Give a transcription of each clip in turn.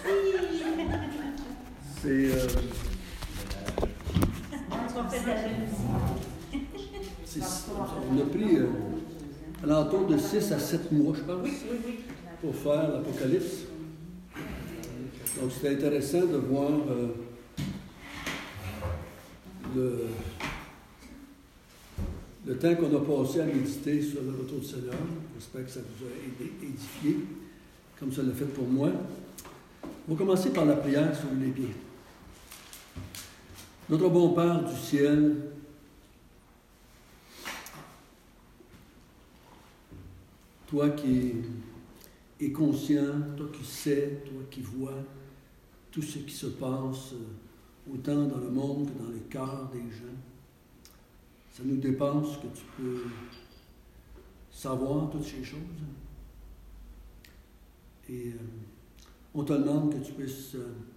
C'est... on a pris alentour de 6 à 7 mois, je pense, pour faire l'Apocalypse. Donc, c'était intéressant de voir le temps qu'on a passé à méditer sur le retour du Seigneur. J'espère que ça vous a édifié, comme ça l'a fait pour moi. On va commencer par la prière, si vous voulez bien. Notre bon Père du ciel, toi qui es conscient, toi qui sais, toi qui vois tout ce qui se passe, autant dans le monde que dans les cœurs des gens, ça nous dépasse que tu peux savoir toutes ces choses. Et on te demande que tu puisses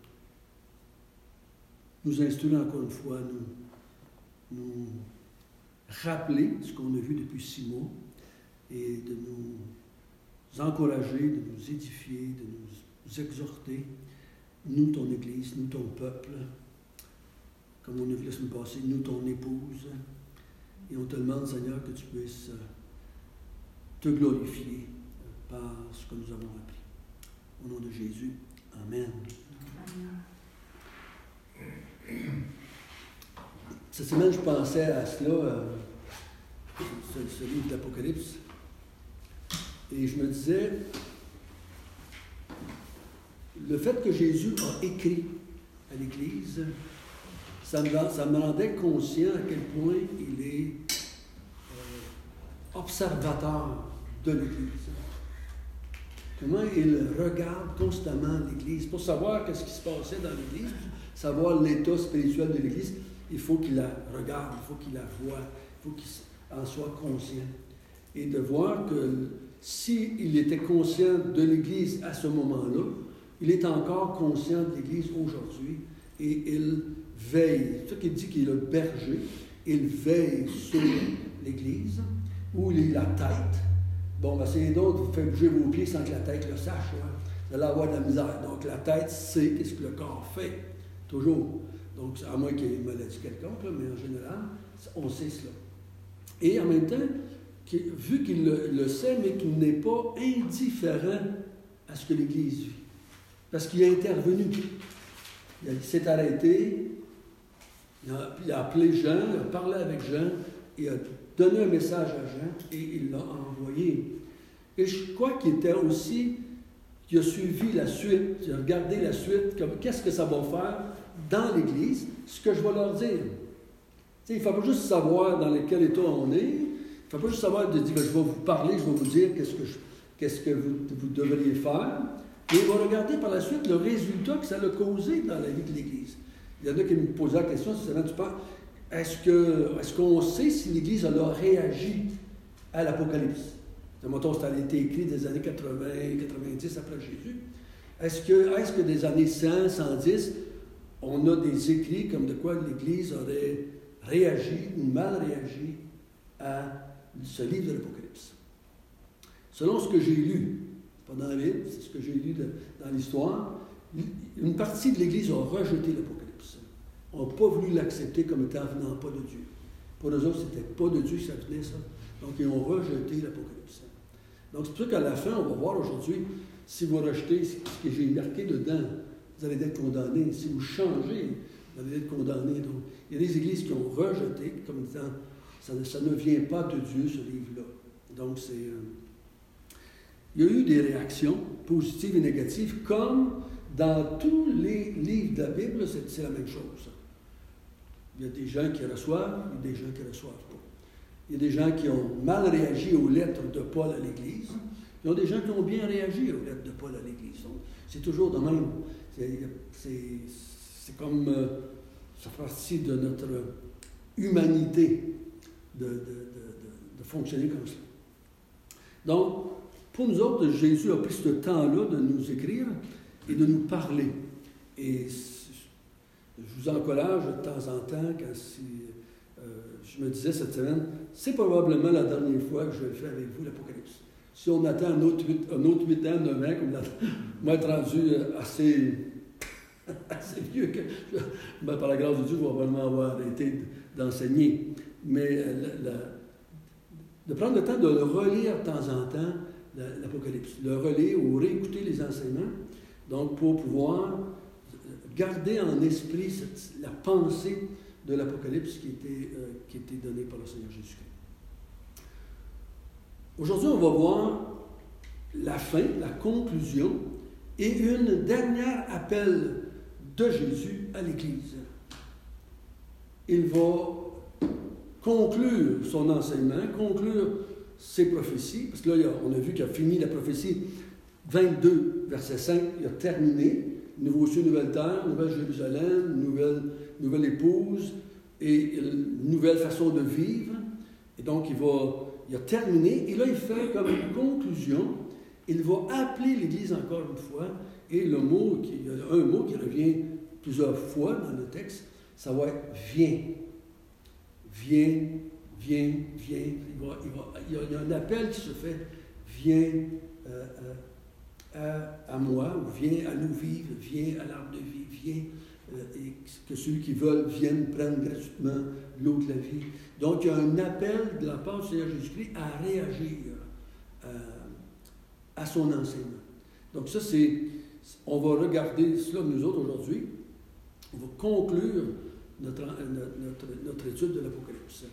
nous instruire encore une fois, nous rappeler ce qu'on a vu depuis 6 mois et de nous encourager, de nous édifier, de nous exhorter, nous, ton Église, nous, ton peuple, comme on a vu la semaine passée, nous, ton épouse. Et on te demande, Seigneur, que tu puisses te glorifier par ce que nous avons appris. Au nom de Jésus, Amen. Cette semaine, je pensais à cela, ce livre de l'Apocalypse, et je me disais, le fait que Jésus a écrit à l'Église, ça me rendait conscient à quel point il est observateur de l'Église. Comment il regarde constamment l'Église. Pour savoir ce qui se passait dans l'Église, savoir l'état spirituel de l'Église, il faut qu'il la regarde, il faut qu'il la voie, il faut qu'il en soit conscient. Et de voir que s'il était conscient de l'Église à ce moment-là, il est encore conscient de l'Église aujourd'hui et il veille. C'est ça qu'il dit qu'il est le berger. Il veille sur l'Église, où il est la tête. Bon, ben c'est d'autres, vous faites bouger vos pieds sans que la tête le sache. Hein? Vous allez avoir de la misère. Donc, la tête sait qu'est-ce que le corps fait. Toujours. Donc, à moins qu'il y ait une maladie quelconque, mais en général, on sait cela. Et en même temps, vu qu'il le sait, mais qu'il n'est pas indifférent à ce que l'Église vit. Parce qu'il est intervenu. Il s'est arrêté, il a appelé Jean, il a parlé avec Jean, il a donné un message à Jean et il l'a envoyé. Et je crois qu'il était aussi, qu'il a suivi la suite, il a regardé la suite, comme qu'est-ce que ça va faire dans l'Église, ce que je vais leur dire. Il ne faut pas juste savoir dans quel état on est, il ne faut pas juste savoir de dire, je vais vous parler, je vais vous dire qu'est-ce que vous devriez faire. Et on va regarder par la suite le résultat que ça a causé dans la vie de l'Église. Il y en a qui me posaient la question, tu penses, est-ce qu'on sait si l'Église a réagi à l'Apocalypse? Mettons, ça a été écrit des années 80, 90 après Jésus. Est-ce que des années 100, 110, on a des écrits comme de quoi l'Église aurait réagi ou mal réagi à ce livre de l'Apocalypse? Selon ce que j'ai lu, pas dans la Bible, c'est ce que j'ai lu dans l'histoire, une partie de l'Église a rejeté l'Apocalypse. On n'a pas voulu l'accepter comme étant venant pas de Dieu. Pour eux autres, c'était pas de Dieu que ça venait, ça. Donc, ils ont rejeté l'Apocalypse. Donc, c'est pour ça qu'à la fin, on va voir aujourd'hui, si vous rejetez ce que j'ai marqué dedans, vous allez être condamnés. Si vous changez, vous allez être condamnés. Donc, il y a des églises qui ont rejeté, comme disant, ça ne vient pas de Dieu, ce livre-là. Donc, il y a eu des réactions positives et négatives, comme dans tous les livres de la Bible, c'est la même chose. Il y a des gens qui reçoivent, il y a des gens qui ne reçoivent pas. Il y a des gens qui ont mal réagi aux lettres de Paul à l'Église. Il y a des gens qui ont bien réagi aux lettres de Paul à l'Église. Donc, c'est toujours de même. C'est comme ça fait partie de notre humanité de fonctionner comme ça. Donc, pour nous autres, Jésus a pris ce temps-là de nous écrire et de nous parler. Et je vous encourage de temps en temps, je me disais cette semaine, c'est probablement la dernière fois que je vais le faire avec vous, l'Apocalypse. Si on attend un autre 8 ans, 9 ans, comme on va être rendu assez vieux que, par la grâce de Dieu, je vais vraiment avoir arrêté d'enseigner. Mais de prendre le temps de le relire de temps en temps, l'Apocalypse, le relire ou réécouter les enseignements, donc pour pouvoir garder en esprit la pensée de l'Apocalypse qui était donnée par le Seigneur Jésus-Christ. Aujourd'hui, on va voir la fin, la conclusion et une dernière appel de Jésus à l'Église. Il va conclure son enseignement, conclure ses prophéties, parce que là, on a vu qu'il a fini la prophétie 22, verset 5, il a terminé. Nouveau ciel, nouvelle terre, nouvelle Jérusalem, nouvelle épouse et une nouvelle façon de vivre. Et donc, il a terminé. Et là, il fait comme une conclusion. Il va appeler l'Église encore une fois. Et il y a un mot qui revient plusieurs fois dans le texte, ça va être « viens ». Viens, viens, viens. Il y a un appel qui se fait « viens ». À moi, ou viens à l'eau vive, viens à l'arbre de vie, viens, et que ceux qui veulent viennent prendre gratuitement l'eau de la vie. Donc, il y a un appel de la part du Seigneur Jésus-Christ à réagir à son enseignement. Donc, ça, on va regarder cela nous autres aujourd'hui. On va conclure notre étude de l'Apocalypse.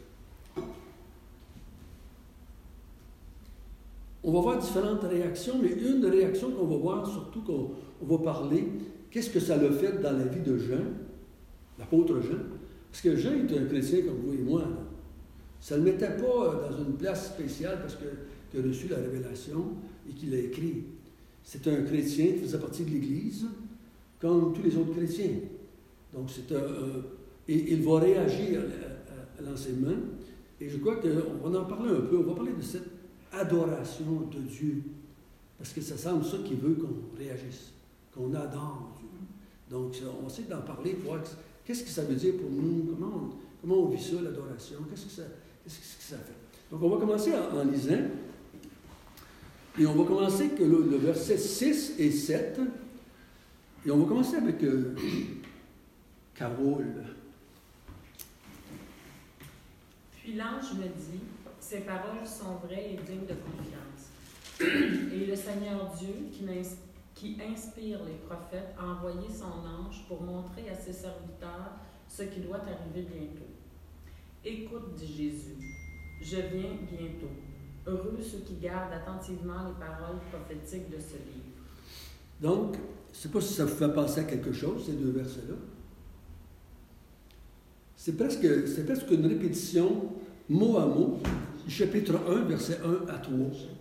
On va voir différentes réactions, mais une réaction qu'on va voir, surtout qu'on va parler, qu'est-ce que ça a fait dans la vie de Jean, l'apôtre Jean. Parce que Jean est un chrétien comme vous et moi. Là. Ça ne le mettait pas dans une place spéciale parce qu'il a reçu la révélation et qu'il a écrit. C'est un chrétien qui faisait partie de l'Église, comme tous les autres chrétiens. Donc, et il va réagir à l'enseignement. Et je crois qu'on va en parler un peu. On va parler de cette adoration de Dieu. Parce que ça semble ça qu'il veut qu'on réagisse, qu'on adore Dieu. Donc, on essaie d'en parler pour voir qu'est-ce que ça veut dire pour nous, comment on vit ça, l'adoration, qu'est-ce que ça fait. Donc, on va commencer en lisant. Et on va commencer que le verset 6 et 7. Et on va commencer avec Carole. Puis l'ange me dit, ces paroles sont vraies et dignes de confiance. Et le Seigneur Dieu, qui inspire les prophètes, a envoyé son ange pour montrer à ses serviteurs ce qui doit arriver bientôt. Écoute, dit Jésus, je viens bientôt. Heureux ceux qui gardent attentivement les paroles prophétiques de ce livre. Donc, je ne sais pas si ça vous fait penser à quelque chose, ces deux versets-là. C'est presque une répétition, mot à mot, chapitre 1, verset 1 à 3.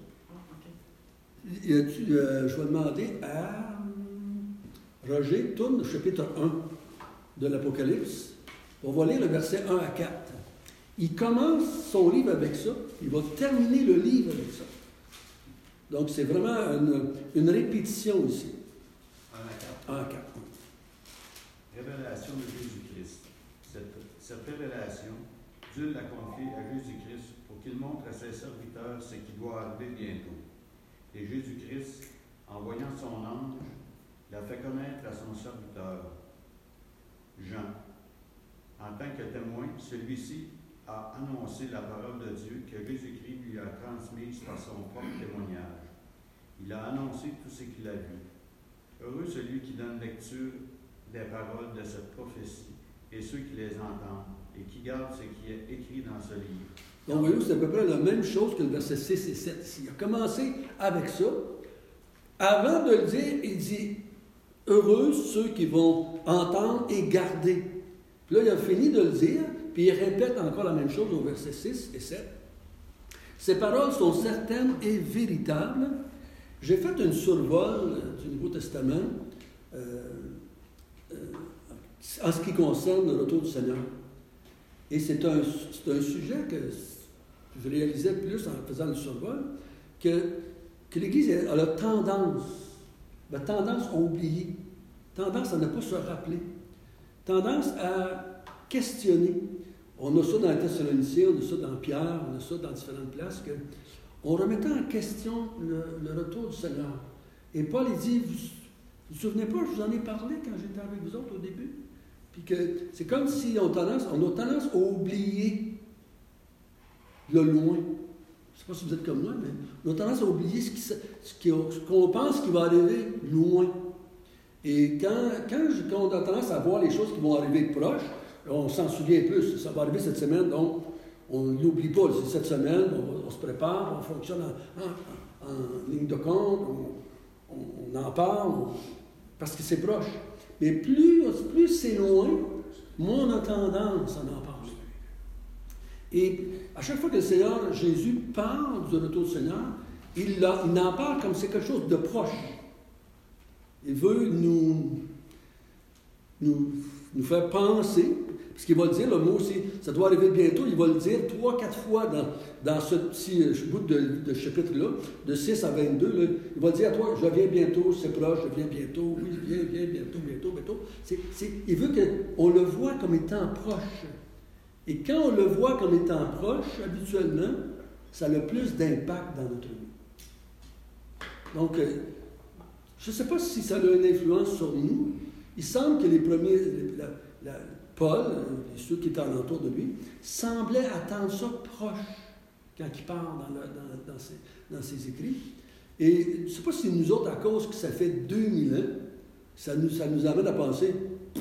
Je vais demander à Roger, tourne chapitre 1 de l'Apocalypse. On va lire le verset 1 à 4. Il commence son livre avec ça, il va terminer le livre avec ça. Donc, c'est vraiment une répétition ici. 1 à 4. Révélation de Jésus-Christ. Cette révélation, Dieu l'a confiée à Jésus-Christ pour qu'il montre à ses serviteurs ce qui doit arriver bientôt. Et Jésus-Christ, en voyant son ange, l'a fait connaître à son serviteur, Jean. En tant que témoin, celui-ci a annoncé la parole de Dieu que Jésus-Christ lui a transmise par son propre témoignage. Il a annoncé tout ce qu'il a vu. Heureux celui qui donne lecture des paroles de cette prophétie et ceux qui les entendent et qui gardent ce qui est écrit dans ce livre. Donc, voyez, c'est à peu près la même chose que le verset 6 et 7 ici. Il a commencé avec ça. Avant de le dire, il dit « Heureux ceux qui vont entendre et garder ». Puis là, il a fini de le dire, puis il répète encore la même chose au verset 6 et 7. Ces paroles sont certaines et véritables. J'ai fait une survol du Nouveau Testament en ce qui concerne le retour du Seigneur. Et c'est un sujet que je réalisais plus en faisant le survol, que l'Église a la tendance à oublier, tendance à ne pas se rappeler, tendance à questionner. On a ça dans les Thessaloniciens, on a ça dans Pierre, on a ça dans différentes places, on remettait en question le retour du Seigneur. Et Paul, il dit, vous vous souvenez pas, je vous en ai parlé quand j'étais avec vous autres au début? Puis que c'est comme si on a tendance à oublier le loin. Je ne sais pas si vous êtes comme moi, mais on a tendance à oublier ce qu'on pense qui va arriver loin. Et quand on a tendance à voir les choses qui vont arriver proches, on s'en souvient plus. Ça va arriver cette semaine, donc on n'oublie pas. C'est cette semaine, on se prépare, on fonctionne en ligne de compte, on en parle, parce que c'est proche. Mais plus c'est loin, moins on a tendance à en parler. Et à chaque fois que le Seigneur Jésus parle du retour du Seigneur, il en parle comme c'est quelque chose de proche. Il veut nous faire penser, parce qu'il va le dire, le mot aussi, ça doit arriver bientôt, il va le dire 3-4 fois dans ce petit bout de chapitre-là, de 6 à 22, là, il va dire à toi, je viens bientôt, c'est proche, je viens bientôt, oui, je viens bientôt. Il veut qu'on le voit comme étant proche. Et quand on le voit comme étant proche, habituellement, ça a le plus d'impact dans notre vie. Donc, je ne sais pas si ça a une influence sur nous. Il semble que les premiers, Paul, et ceux qui étaient alentour de lui, semblaient attendre ça proche quand il parle dans ses écrits. Et je ne sais pas si nous autres, à cause que ça fait 2000 ans, ça nous amène à penser,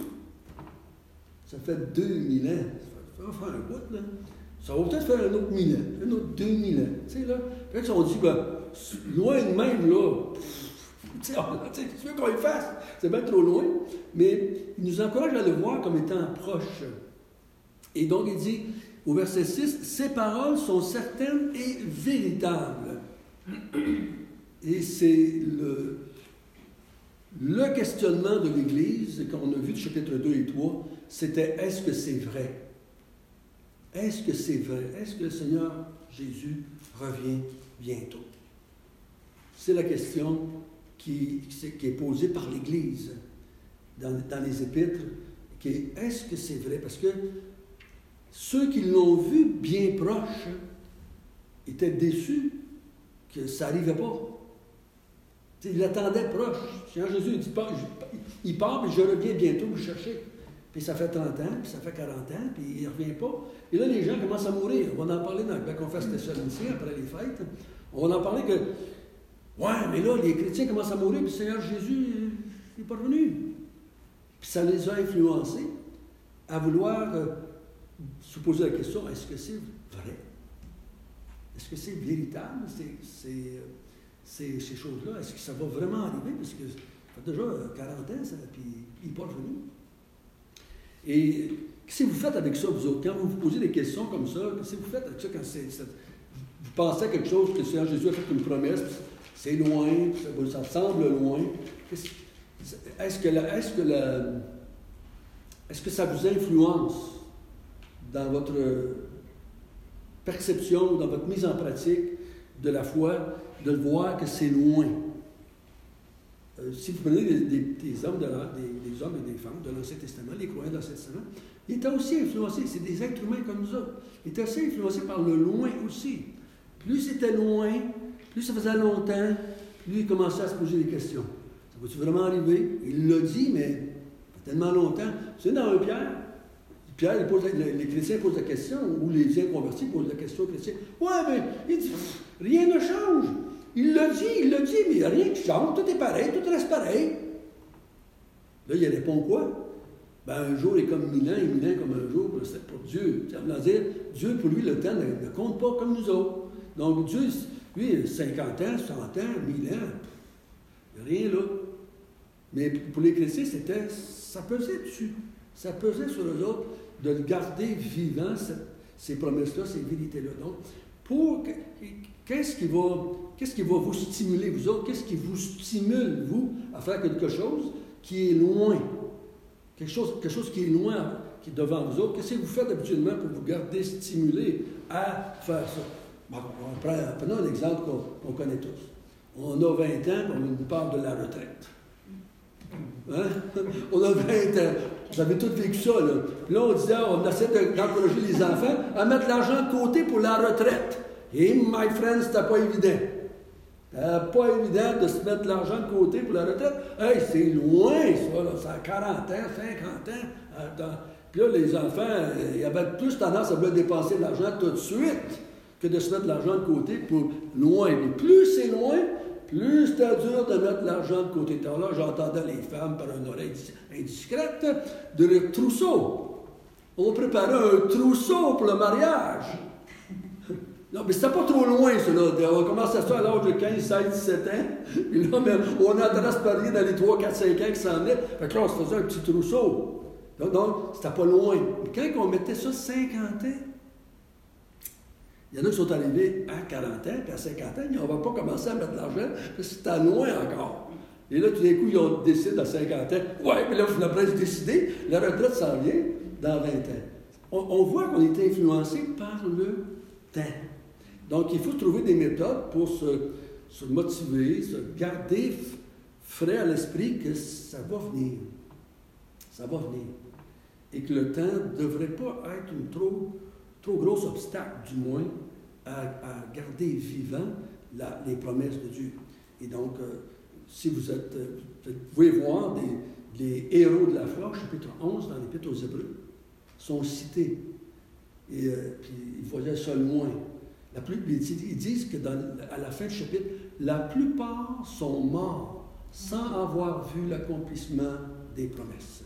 ça fait 2000 ans, ça va faire un bout, là. Ça va peut-être faire un autre 1000 ans, un autre 2000 ans. Tu sais, là. Fait que on dit, loin de même, là, tu sais, tu veux qu'on le fasse? C'est bien trop loin. Mais il nous encourage à le voir comme étant proche. Et donc, il dit, au verset 6, « Ces paroles sont certaines et véritables. » Et c'est le questionnement de l'Église qu'on a vu du chapitre 2 et 3, c'était « Est-ce que c'est vrai? Est-ce que c'est vrai? Est-ce que le Seigneur Jésus revient bientôt? » C'est la question qui est posée par l'Église dans les épîtres, qui est « Est-ce que c'est vrai? » Parce que ceux qui l'ont vu bien proche étaient déçus que ça n'arrivait pas. T'sais, ils l'attendaient proche. Seigneur Jésus il dit il part, mais je reviens bientôt vous chercher. Puis ça fait 30 ans, puis ça fait 40 ans, puis il ne revient pas. Et là, les gens commencent à mourir. On va en parler dans la conférence Thessaloniciens après les fêtes. On va en parler que, ouais, mais là, les chrétiens commencent à mourir, puis le Seigneur Jésus n'est pas revenu. Puis ça les a influencés à vouloir se poser la question, est-ce que c'est vrai? Est-ce que c'est véritable, ces choses-là? Est-ce que ça va vraiment arriver? Parce que ça fait déjà 40 ans, puis il n'est pas revenu. Et qu'est-ce que vous faites avec ça, vous autres? Quand vous vous posez des questions comme ça, qu'est-ce que vous faites avec ça quand vous pensez à quelque chose que le Seigneur Jésus a fait une promesse, c'est loin, ça semble loin. Est-ce que ça vous influence dans votre perception, dans votre mise en pratique de la foi, de le voir que c'est loin? Si vous prenez des hommes et des femmes de l'Ancien Testament, les croyants de l'Ancien Testament, ils étaient aussi influencés, c'est des êtres humains comme nous autres. Ils étaient aussi influencés par le loin aussi. Plus c'était loin, plus ça faisait longtemps, plus ils commençaient à se poser des questions. Ça va-tu vraiment arriver? Il l'a dit, mais ça fait tellement longtemps. Tu sais, dans 1 Pierre, les chrétiens posent la question, ou les inconvertis posent la question aux chrétiens. Ouais, mais il dit, rien ne change. Il l'a dit, mais il n'y a rien qui change, tout est pareil, tout reste pareil. Là, il répond quoi? Un jour est comme 1000 ans, et 1000 ans comme un jour, c'est pour Dieu. Ça veut dire, Dieu, pour lui, le temps ne compte pas comme nous autres. Donc, Dieu, lui, 50 ans, 100 ans, 1000 ans, il n'y a rien là. Mais pour les chrétiens, ça pesait dessus. Ça pesait sur eux autres de le garder vivant, ces promesses-là, ces vérités-là. Donc, qu'est-ce qui va vous stimuler, vous autres? Qu'est-ce qui vous stimule, vous, à faire quelque chose qui est loin? Quelque chose qui est loin, qui est devant vous autres. Qu'est-ce que vous faites habituellement pour vous garder stimulé à faire ça? Bon, prenons un exemple qu'on connaît tous. On a 20 ans, on nous parle de la retraite. Hein? On a 20 ans. Vous avez tous vécu ça, là. Puis là, on disait, on essaie d'encourager les enfants à mettre l'argent de côté pour la retraite. Et, my friend, c'était pas évident. Pas évident de se mettre de l'argent de côté pour la retraite. Hey, c'est loin, ça, là. Ça a 40 ans, 50 ans. Puis là, les enfants, ils avaient plus tendance à vouloir dépenser de l'argent tout de suite que de se mettre de l'argent de côté pour loin. Mais plus c'est loin, plus c'était dur de mettre de l'argent de côté. Alors là, j'entendais les femmes par une oreille indiscrète de leur trousseau. On préparait un trousseau pour le mariage. Non, mais c'était pas trop loin, ça, là. On commençait ça à l'âge de 15, 16, 17 ans. Puis là, on entendait se parler dans les 3, 4, 5 ans qui s'en venaient. Fait que là, on se faisait un petit trousseau. Donc, c'était pas loin. Mais quand on mettait ça 50 ans, il y en a qui sont arrivés à 40 ans, puis à 50 ans, on ne va pas commencer à mettre de l'argent, parce que c'était loin encore. Et là, tout d'un coup, ils ont décidé à 50 ans, ouais, mais là, il faut après se décider, la retraite s'en vient dans 20 ans. On voit qu'on est influencé par le temps. Donc, il faut trouver des méthodes pour se motiver, se garder frais à l'esprit que ça va venir. Ça va venir. Et que le temps ne devrait pas être un trop gros obstacle, du moins, à garder vivant les promesses de Dieu. Et donc, si vous pouvez voir les héros de la foi, chapitre 11, dans l'Épître aux Hébreux, sont cités. Et puis, ils voyaient ça loin. Ils disent qu'à la fin du chapitre, la plupart sont morts sans avoir vu l'accomplissement des promesses.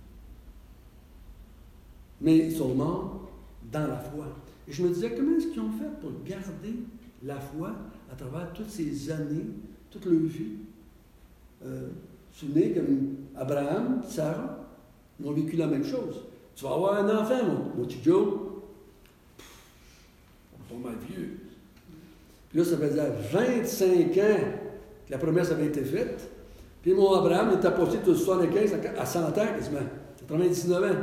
Mais ils sont morts dans la foi. Et je me disais, comment est-ce qu'ils ont fait pour garder la foi à travers toutes ces années, toute leur vie? Tu es comme Abraham, Sarah, ils ont vécu la même chose. Tu vas avoir un enfant, mon petit Joe. On est pas mal vieux. Puis là, ça faisait 25 ans que la promesse avait été faite. Puis mon Abraham était passé de 75 à 100 ans quasiment. 99 ans.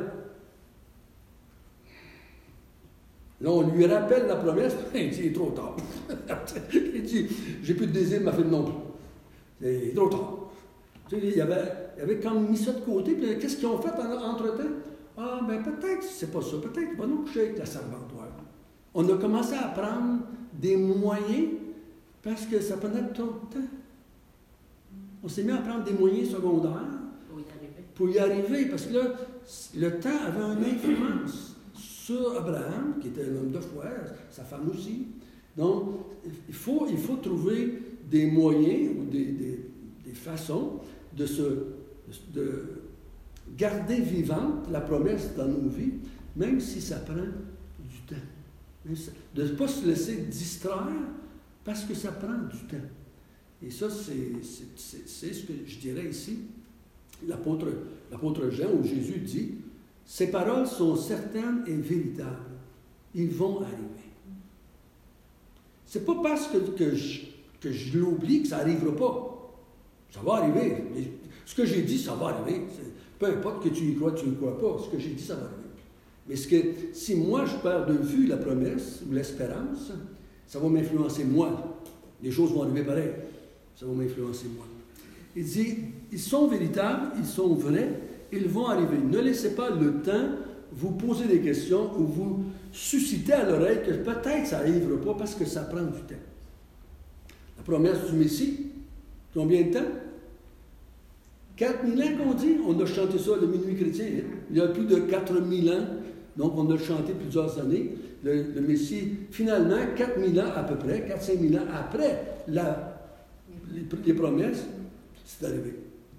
Là, on lui rappelle la promesse, il dit, il est trop tard. Il dit, j'ai plus de désir, ma fille non plus. C'est trop tard. Tu sais, il avait quand même mis ça de côté, puis qu'est-ce qu'ils ont fait entre-temps? Ah, ben peut-être, c'est pas ça, peut-être qu'il va nous coucher avec la servantoire. On a commencé à prendre des moyens parce que ça prenait trop de temps. On s'est mis à prendre des moyens secondaires pour y arriver, parce que là, le temps avait une influence sur Abraham, qui était un homme de foi, sa femme aussi. Donc, il faut trouver des moyens ou des façons de garder vivante la promesse dans nos vies, même si ça prend du temps. De ne pas se laisser distraire parce que ça prend du temps. Et ça, c'est ce que je dirais ici. L'apôtre Jean, où Jésus dit, « Ces paroles sont certaines et véritables. Ils vont arriver. » C'est pas parce que je l'oublie que ça n'arrivera pas. Ça va arriver. Mais ce que j'ai dit, ça va arriver. Peu importe que tu y crois pas. Ce que j'ai dit, ça va arriver. Mais si moi, je perds de vue la promesse ou l'espérance, ça va m'influencer moi. Les choses vont arriver pareil. Ça va m'influencer moi. Il dit, ils sont véritables, ils sont vrais, ils vont arriver. Ne laissez pas le temps vous poser des questions ou vous susciter à l'oreille que peut-être ça n'arrivera pas parce que ça prend du temps. La promesse du Messie, combien de temps? 4000 ans qu'on dit, on a chanté ça le minuit chrétien. Hein? Il y a plus de 4000 ans, donc on a chanté plusieurs années. Le Messie, finalement, 4000 ans à peu près, 4-5 000 ans après les promesses, c'est arrivé.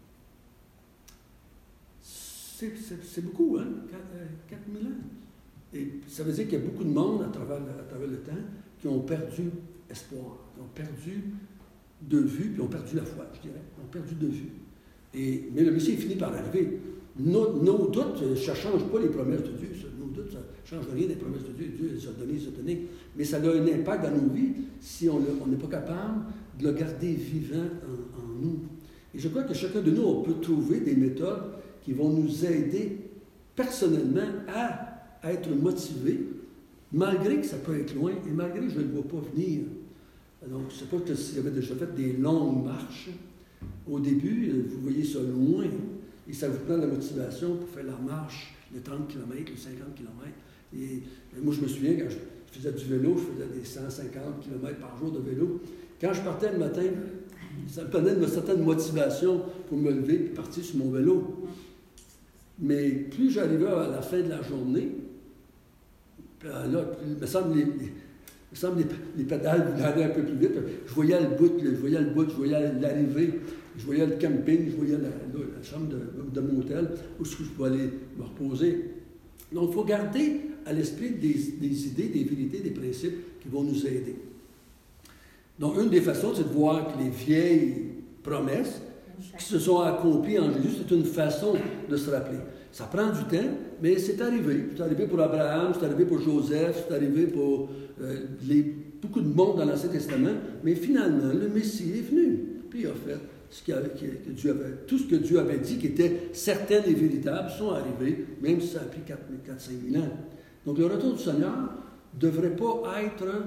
C'est beaucoup, hein? 4000 ans. Et ça veut dire qu'il y a beaucoup de monde à travers le temps qui ont perdu espoir, qui ont perdu de vue, puis ont perdu la foi, je dirais. Ils ont perdu de vue. Mais le Messie finit par arriver. Nos doutes, ça ne change pas les promesses de Dieu. Nos doutes, ça ne change rien des promesses de Dieu. Dieu les a données. Mais ça a un impact dans nos vies si on n'est pas capable de le garder vivant en nous. Et je crois que chacun de nous, on peut trouver des méthodes qui vont nous aider personnellement à être motivés, malgré que ça peut être loin et malgré que je ne le vois pas venir. Donc, je ne sais pas si vous avez déjà fait des longues marches. Au début, vous voyez ça loin, et ça vous prend de la motivation pour faire la marche de 30 km ou 50 km. Et moi, je me souviens, quand je faisais du vélo, je faisais des 150 km par jour de vélo. Quand je partais le matin, ça me prenait une certaine motivation pour me lever et partir sur mon vélo. Mais plus j'arrivais à la fin de la journée, là, il me semble les pédales allaient un peu plus vite. Je voyais le bout, je voyais l'arrivée, je voyais le camping, je voyais la chambre de motel où je pouvais aller me reposer. Donc, il faut garder à l'esprit des idées, des vérités, des principes qui vont nous aider. Donc, une des façons, c'est de voir que les vieilles promesses qui se sont accomplies en Jésus, c'est une façon de se rappeler. Ça prend du temps, mais c'est arrivé. C'est arrivé pour Abraham, c'est arrivé pour Joseph, c'est arrivé pour beaucoup de monde dans l'Ancien Testament, mais finalement, le Messie est venu, puis il a fait tout ce que Dieu avait dit, qui était certain et véritable, sont arrivés, même si ça a pris 4-5 000 ans. Donc, le retour du Seigneur ne devrait pas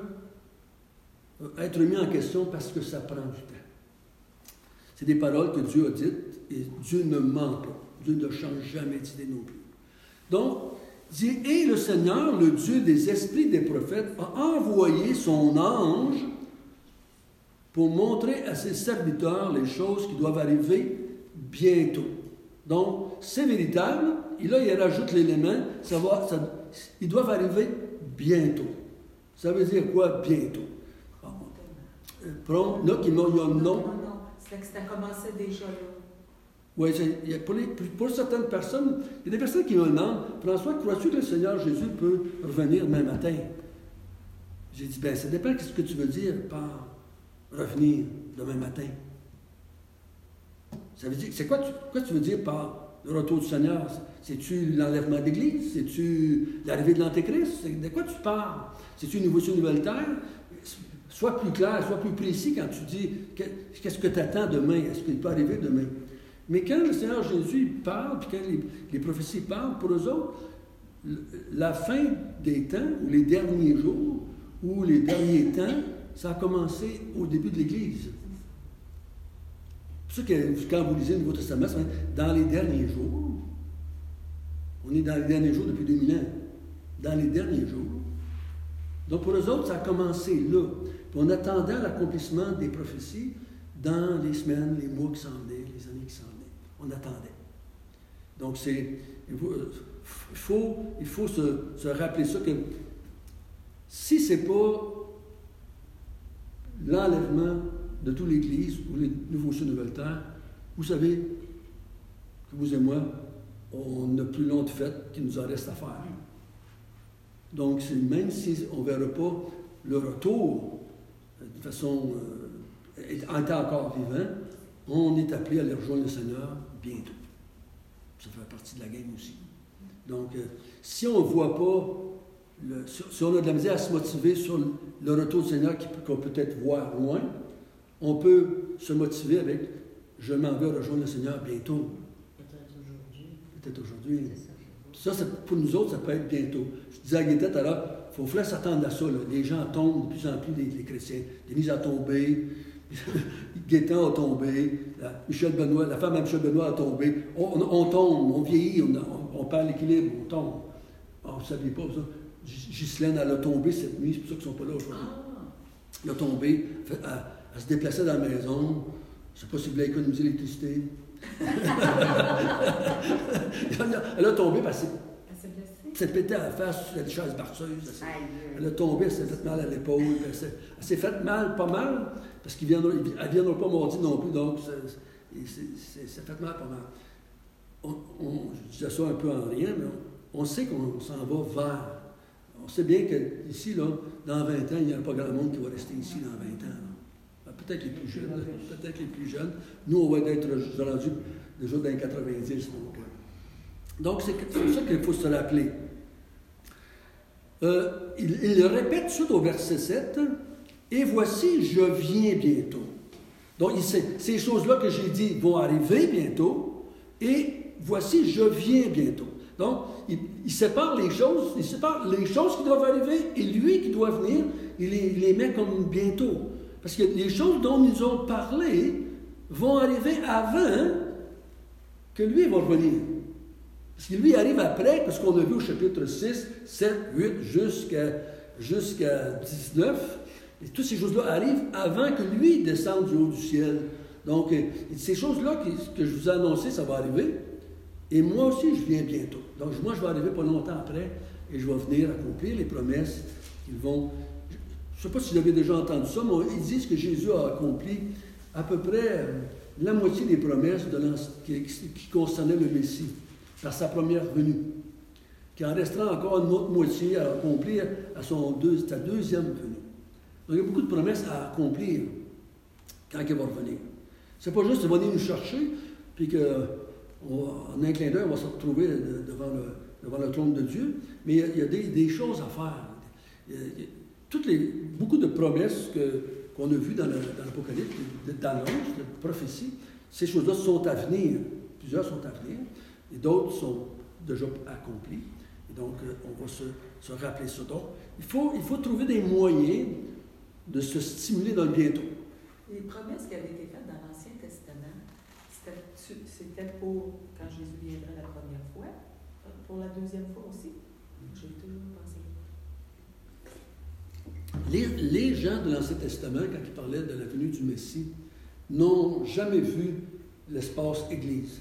être mis en question parce que ça prend du temps. C'est des paroles que Dieu a dites, et Dieu ne ment pas. Dieu ne change jamais d'idée non plus. Donc, dit, et le Seigneur, le Dieu des esprits des prophètes, a envoyé son ange pour montrer à ses serviteurs les choses qui doivent arriver bientôt. Donc, c'est véritable. Et là, il rajoute l'élément, ils doivent arriver bientôt. Ça veut dire quoi, bientôt? Prompt, là, il y a un nom. Non, c'est que ça commençait déjà là. Oui, pour certaines personnes, il y a des personnes qui me demandent, François, crois-tu que le Seigneur Jésus peut revenir demain matin? J'ai dit, bien, ça dépend de ce que tu veux dire par revenir demain matin. Ça veut dire, c'est quoi tu veux dire par le retour du Seigneur? C'est-tu l'enlèvement de l'Église? C'est-tu l'arrivée de l'Antéchrist? De quoi tu parles? C'est-tu une nouvelle terre? Sois plus clair, sois plus précis quand tu dis qu'est-ce que tu attends demain? Est-ce qu'il peut arriver demain? Mais quand le Seigneur Jésus parle, puis quand les prophéties parlent, pour eux autres, la fin des temps, ou les derniers jours, ou les derniers temps, ça a commencé au début de l'Église. C'est pour ça que quand vous lisez le Nouveau Testament, c'est dans les derniers jours. On est dans les derniers jours depuis 2000 ans. Dans les derniers jours. Donc pour eux autres, ça a commencé là. Puis on attendait l'accomplissement des prophéties dans les semaines, les mois qui s'en venaient, les années qui s'en venaient. On attendait. Donc il faut se rappeler ça, que si ce n'est pas l'enlèvement de toute l'Église ou les nouveaux cieux, nouvelles terres, vous savez que vous et moi, on n'a plus long de fête qu'il nous en reste à faire. Donc, même si on ne verra pas le retour de façon en étant encore vivant, on est appelé à aller rejoindre le Seigneur bientôt. Ça fait partie de la game aussi. Donc, si on ne voit pas, si on a de la misère à se motiver sur le retour du Seigneur qu'on peut peut-être voir loin, on peut se motiver avec « Je m'en vais rejoindre le Seigneur bientôt ». Peut-être aujourd'hui. Ça, pour nous autres, ça peut être bientôt. Je disais à Guétette, alors, il faut s'attendre à ça. Là. Les gens tombent de plus en plus, les chrétiens. Denise a tombé, Guétin a tombé, la femme à Michel Benoît a tombé. On tombe, on vieillit, on perd l'équilibre, on tombe. Vous ne saviez pas ça. Ghislaine, elle a tombé cette nuit, c'est pour ça qu'ils ne sont pas là aujourd'hui. Elle a tombé, elle se déplaçait dans la maison. Je ne sais pas si vous voulez économiser l'électricité. Elle a tombé parce qu'elle s'est pété à la face sur la chaise barceuse. Elle a tombé, elle s'est fait mal à l'épaule. Elle s'est fait mal, pas mal, parce qu'elle ne viendra pas mardi non plus, donc ça fait mal, pas mal. Je disais ça un peu en rien, mais on sait qu'on s'en va vers. On sait bien qu'ici, là, dans 20 ans, il n'y a pas grand monde qui va rester ici dans 20 ans. Là. Peut-être les plus jeunes. Nous, on va être rendus déjà dans les 90. Donc, c'est ça qu'il faut se rappeler. Il le répète tout de suite au verset 7. « Et voici, je viens bientôt. » Donc, ces choses-là que j'ai dit vont arriver bientôt. Et voici, je viens bientôt. Donc, il sépare les choses qui doivent arriver et lui qui doit venir, il les met comme bientôt. Parce que les choses dont nous ont parlé vont arriver avant que lui va revenir. Parce que lui arrive après, parce qu'on a vu au chapitre 6, 7, 8, jusqu'à jusqu'à 19. Et toutes ces choses-là arrivent avant que lui descende du haut du ciel. Donc, ces choses-là que je vous ai annoncées, ça va arriver. Et moi aussi, je viens bientôt. Donc, moi, je vais arriver pas longtemps après et je vais venir accomplir les promesses qu'ils vont... Je ne sais pas si vous avez déjà entendu ça, mais ils disent que Jésus a accompli à peu près la moitié des promesses qui concernaient le Messie par sa première venue. Qu'il en restera encore une autre moitié à accomplir à sa deuxième venue. Donc, il y a beaucoup de promesses à accomplir quand il va revenir. C'est pas juste de venir nous chercher, puis qu'en un clin d'œil, on va se retrouver devant le trône de Dieu, mais il y a des choses à faire. Beaucoup de promesses qu'on a vues dans l'Apocalypse, d'annonces, de prophéties, ces choses-là sont à venir. Plusieurs sont à venir, et d'autres sont déjà accomplies. Et donc, on va se rappeler ça. Donc, il faut trouver des moyens de se stimuler dans le bientôt. Les promesses qui avaient été faites dans l'Ancien Testament, c'était pour quand Jésus viendrait la première fois, pour la deuxième fois aussi. J'ai toujours pensé. Les gens de l'Ancien Testament, quand ils parlaient de la venue du Messie, n'ont jamais vu l'espace Église.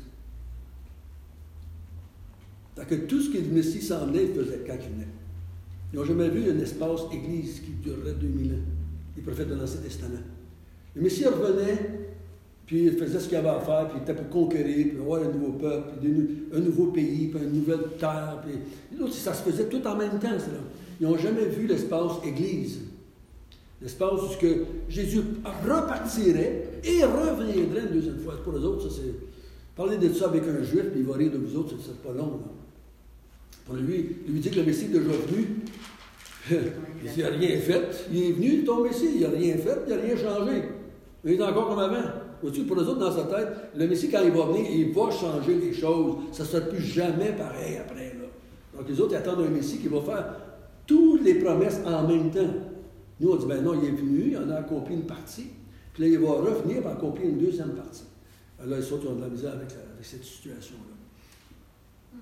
Que tout ce que le Messie s'en venait, il faisait quand il venait. Ils n'ont jamais vu un espace Église qui durerait 2000 ans, les prophètes de l'Ancien Testament. Le Messie revenait, puis il faisait ce qu'il avait à faire, puis il était pour conquérir, puis avoir un nouveau peuple, puis un nouveau pays, puis une nouvelle terre. Puis ça se faisait tout en même temps, cela. Ils n'ont jamais vu l'espace Église. L'espace où que Jésus repartirait et reviendrait une deuxième fois. Pour les autres, ça c'est... Parler de ça avec un juif, puis il va rire de vous autres, c'est pas long. Là. Pour lui dit que le Messie est déjà venu. Il n'a rien fait. Il est venu, ton Messie, il n'a rien fait, il n'a rien changé. Mais il est encore comme avant. Vois-tu, pour les autres, dans sa tête, le Messie, quand il va venir, il va changer les choses. Ça ne sera plus jamais pareil après. Là. Donc les autres attendent un Messie qui va faire toutes les promesses en même temps. Nous, on dit, ben non, il est venu, il en a accompli une partie. Puis là, il va revenir pour accomplir une deuxième partie. Alors, les autres ont de la misère avec cette situation-là.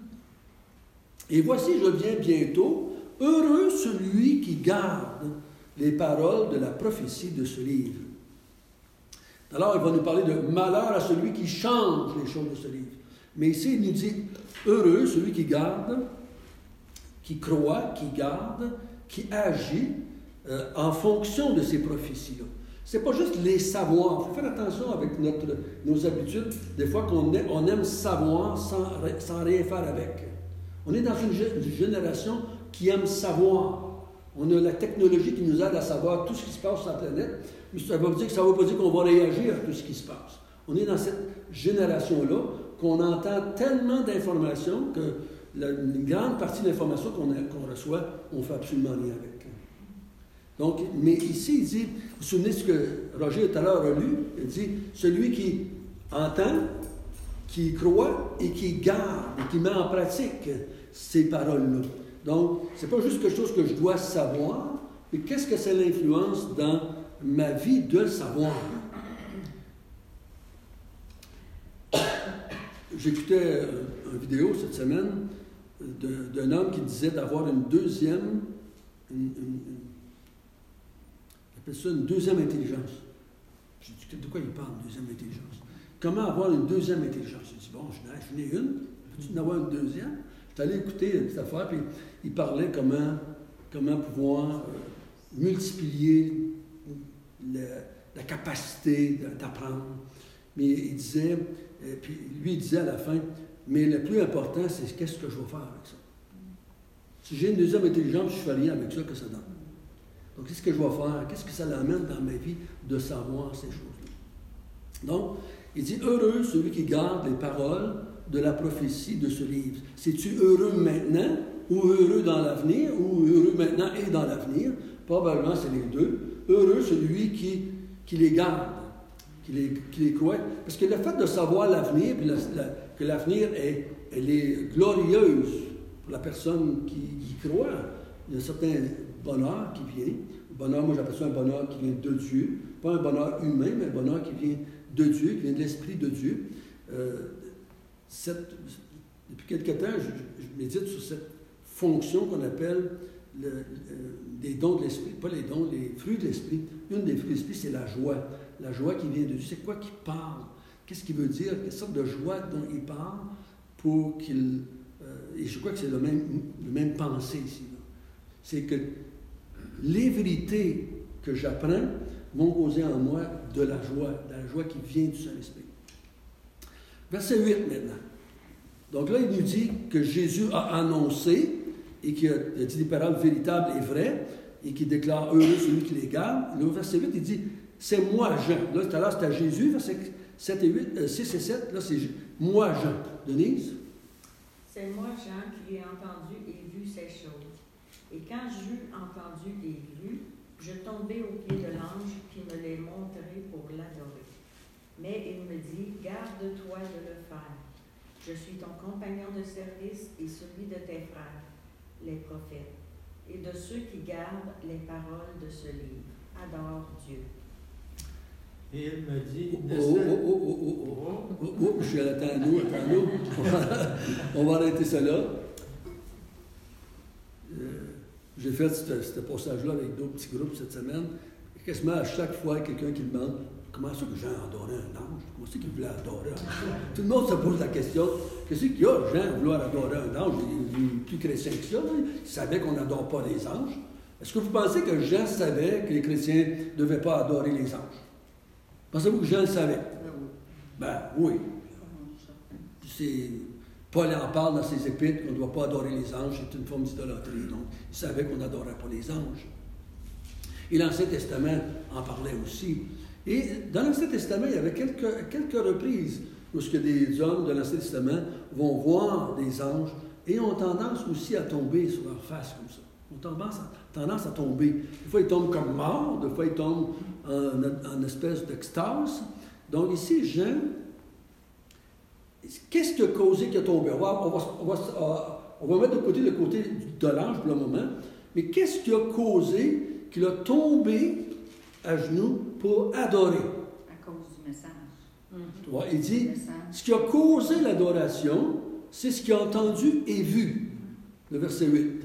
Et voici, je viens bientôt. Heureux celui qui garde les paroles de la prophétie de ce livre. Alors, il va nous parler de malheur à celui qui change les choses de ce livre. Mais ici, il nous dit heureux celui qui garde, qui croit, qui garde, qui agit en fonction de ces prophéties-là. Ce n'est pas juste les savoirs. Il faut faire attention avec nos habitudes. Des fois qu'on aime savoir sans rien faire avec. On est dans une génération qui aime savoir. On a la technologie qui nous aide à savoir tout ce qui se passe sur la planète. Mais ça ne veut pas dire qu'on va réagir à tout ce qui se passe. On est dans cette génération-là qu'on entend tellement d'informations que une grande partie de l'information qu'on reçoit, on ne fait absolument rien avec. Donc, mais ici, il dit, vous vous souvenez ce que Roger tout à l'heure a lu, il dit, celui qui entend, qui croit et qui garde et qui met en pratique ces paroles-là. Donc, ce n'est pas juste quelque chose que je dois savoir, mais qu'est-ce que ça l'influence dans ma vie de le savoir? J'écoutais une vidéo cette semaine d'un homme qui disait d'avoir une deuxième intelligence. J'ai dit, de quoi il parle, une deuxième intelligence? Comment avoir une deuxième intelligence? J'ai dit, bon, je n'ai une, peux-tu en avoir une deuxième? J'étais allé écouter cette affaire, puis il parlait comment pouvoir multiplier la capacité d'apprendre. Mais il disait, puis lui, il disait à la fin, mais le plus important, c'est qu'est-ce que je vais faire avec ça? Si j'ai une deuxième intelligence, je ne fais rien avec ça, que ça donne. Donc, qu'est-ce que je vais faire? Qu'est-ce que ça l'amène dans ma vie de savoir ces choses-là? Donc, il dit, heureux celui qui garde les paroles de la prophétie de ce livre. C'est-tu heureux maintenant ou heureux dans l'avenir ou heureux maintenant et dans l'avenir? Probablement, c'est les deux. Heureux celui qui les garde, qui les croit. Parce que le fait de savoir l'avenir, puis que l'avenir elle est glorieuse pour la personne qui croit, il y a un certain bonheur qui vient. Bonheur, moi j'appelle ça un bonheur qui vient de Dieu. Pas un bonheur humain, mais un bonheur qui vient de Dieu, qui vient de l'Esprit de Dieu. Depuis quelque temps, je médite sur cette fonction qu'on appelle des dons de l'esprit, pas les dons, les fruits de l'esprit. Une des fruits de l'esprit, c'est la joie. La joie qui vient de Dieu. C'est quoi qu'il parle? Qu'est-ce qu'il veut dire? Quelle sorte de joie dont il parle pour qu'il... et je crois que c'est le même pensée ici. Là. C'est que les vérités que j'apprends vont causer en moi de la joie qui vient du Saint-Esprit. Verset 8 maintenant. Donc là, il nous dit que Jésus a annoncé et qu'il a dit des paroles véritables et vraies et qu'il déclare heureux celui qui les garde. Le verset 8, il dit « C'est moi, Jean ». Là, tout à l'heure, c'était Jésus, verset 6 et 7. Là, c'est moi, Jean. Denise? C'est moi, Jean, qui ai entendu et vu ces choses. Et quand j'eus entendu et vu, je tombai aux pieds de l'ange qui me les montrait pour l'adorer. Mais il me dit, garde-toi de le faire. Je suis ton compagnon de service et celui de tes frères, les prophètes, et de ceux qui gardent les paroles de ce livre. Adore Dieu. Et il me dit... Je suis à attends-nous. On va arrêter ça là. J'ai fait ce passage-là avec d'autres petits groupes cette semaine. Quasiment à chaque fois, quelqu'un qui demande comment ça que Jean adorait un ange? Comment ça qu'il voulait adorer un ange? Tout le monde se pose la question. Qu'est-ce qu'il y a, Jean, vouloir adorer un ange? Il est plus chrétien que ça. Il savait qu'on n'adore pas les anges. Est-ce que vous pensez que Jean savait que les chrétiens ne devaient pas adorer les anges? Pensez-vous que Jean le savait? Ben oui. Paul en parle dans ses épîtres qu'on ne doit pas adorer les anges, c'est une forme d'idolâtrie. Donc, il savait qu'on n'adorait pas les anges. Et l'Ancien Testament en parlait aussi. Et dans l'Ancien Testament, il y avait quelques reprises où des hommes de l'Ancien Testament vont voir des anges et ont tendance aussi à tomber sur leur face comme ça. Ils ont tendance à tomber. Des fois, ils tombent comme morts, des fois, ils tombent en espèce d'extase. Donc ici, Jean, qu'est-ce qui a causé qu'il a tombé? On va mettre de côté le côté de l'ange pour le moment, mais qu'est-ce qui a causé qu'il a tombé à genoux pour adorer? À cause du message. Ouais, il dit, ce qui a causé l'adoration, c'est ce qu'il a entendu et vu. Le verset 8.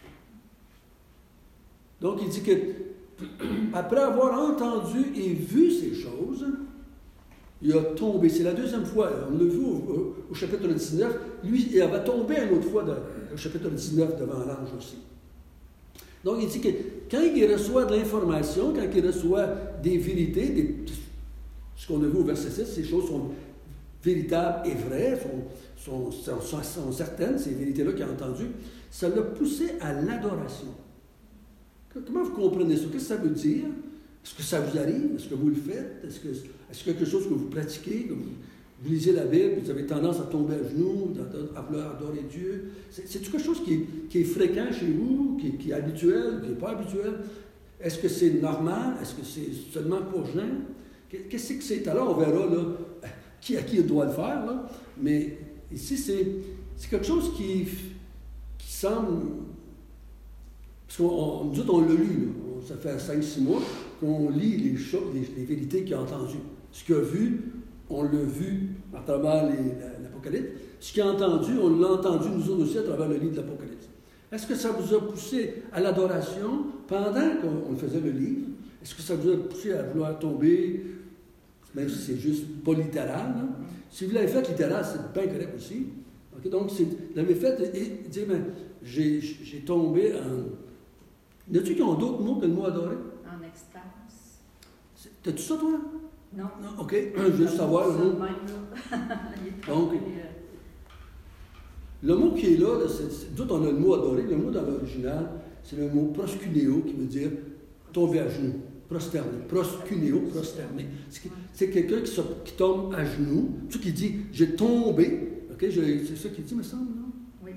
Donc, il dit que après avoir entendu et vu ces choses, il a tombé. C'est la deuxième fois. On l'a vu au chapitre 19. Lui, il avait tombé une autre fois au chapitre 19 devant l'ange aussi. Donc, il dit que quand il reçoit de l'information, quand il reçoit des vérités, ce qu'on a vu au verset 6, ces choses sont véritables et vraies, sont certaines, ces vérités-là qu'il a entendues, ça l'a poussé à l'adoration. Comment vous comprenez ça? Qu'est-ce que ça veut dire? Est-ce que ça vous arrive? Est-ce que vous le faites? Est-ce que quelque chose que vous pratiquez? Que vous lisez la Bible, vous avez tendance à tomber à genoux, à vouloir adorer Dieu? C'est quelque chose qui est fréquent chez vous, qui est habituel, qui n'est pas habituel? Est-ce que c'est normal? Est-ce que c'est seulement pour Jean? Qu'est-ce que c'est? Alors, on verra là, à qui il doit le faire. Là. Mais ici, c'est quelque chose qui semble... Parce qu'on nous autres, on l'a lu, là. Ça fait 5-6 mois qu'on lit les choses, les vérités qu'il a entendues. Ce qu'il a vu, on l'a vu à travers l'Apocalypse. Ce qu'il a entendu, on l'a entendu nous autres aussi à travers le livre de l'Apocalypse. Est-ce que ça vous a poussé à l'adoration pendant qu'on faisait le livre? Est-ce que ça vous a poussé à vouloir tomber, même si c'est juste pas littéral? Là? Si vous l'avez fait littéral, c'est bien correct aussi. Okay? Donc, vous l'avez fait et dire, ben, j'ai tombé en... Y a-tu qui ont d'autres mots que le mot adorer? En extase. T'as-tu ça, toi? Non. Non, OK. Je veux juste savoir le mot. Donc, le mot qui est là, d'autres on a le mot adorer. Le mot dans l'original, c'est le mot proskuneo qui veut dire tomber à genoux, prosterner. Proskuneo, prosterner. C'est quelqu'un qui tombe à genoux, tu qui dit j'ai tombé. OK? C'est ça qu'il dit, me semble, non? Oui.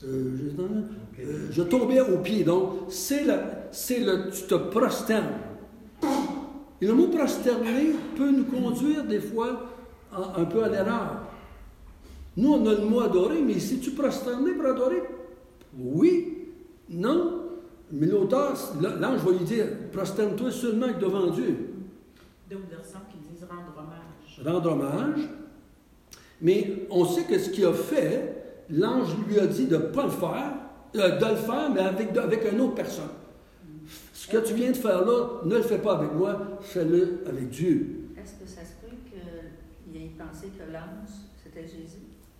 Je tombais aux pieds. Donc, c'est le tu te prosternes. Et le mot prosterner peut nous conduire des fois un peu à l'erreur. Nous, on a le mot adorer, mais si tu prosterner pour adorer, oui, non. Mais l'auteur, l'ange va lui dire, prosterne-toi seulement devant Dieu. D'autres versions qui disent rendre hommage. Rendre hommage. Mais on sait que ce qu'il a fait, l'ange lui a dit de ne pas le faire, de le faire, mais avec une autre personne. Ce que tu viens de faire là, ne le fais pas avec moi, fais-le avec Dieu. Est-ce que ça se peut qu'il ait pensé que l'ange, c'était Jésus?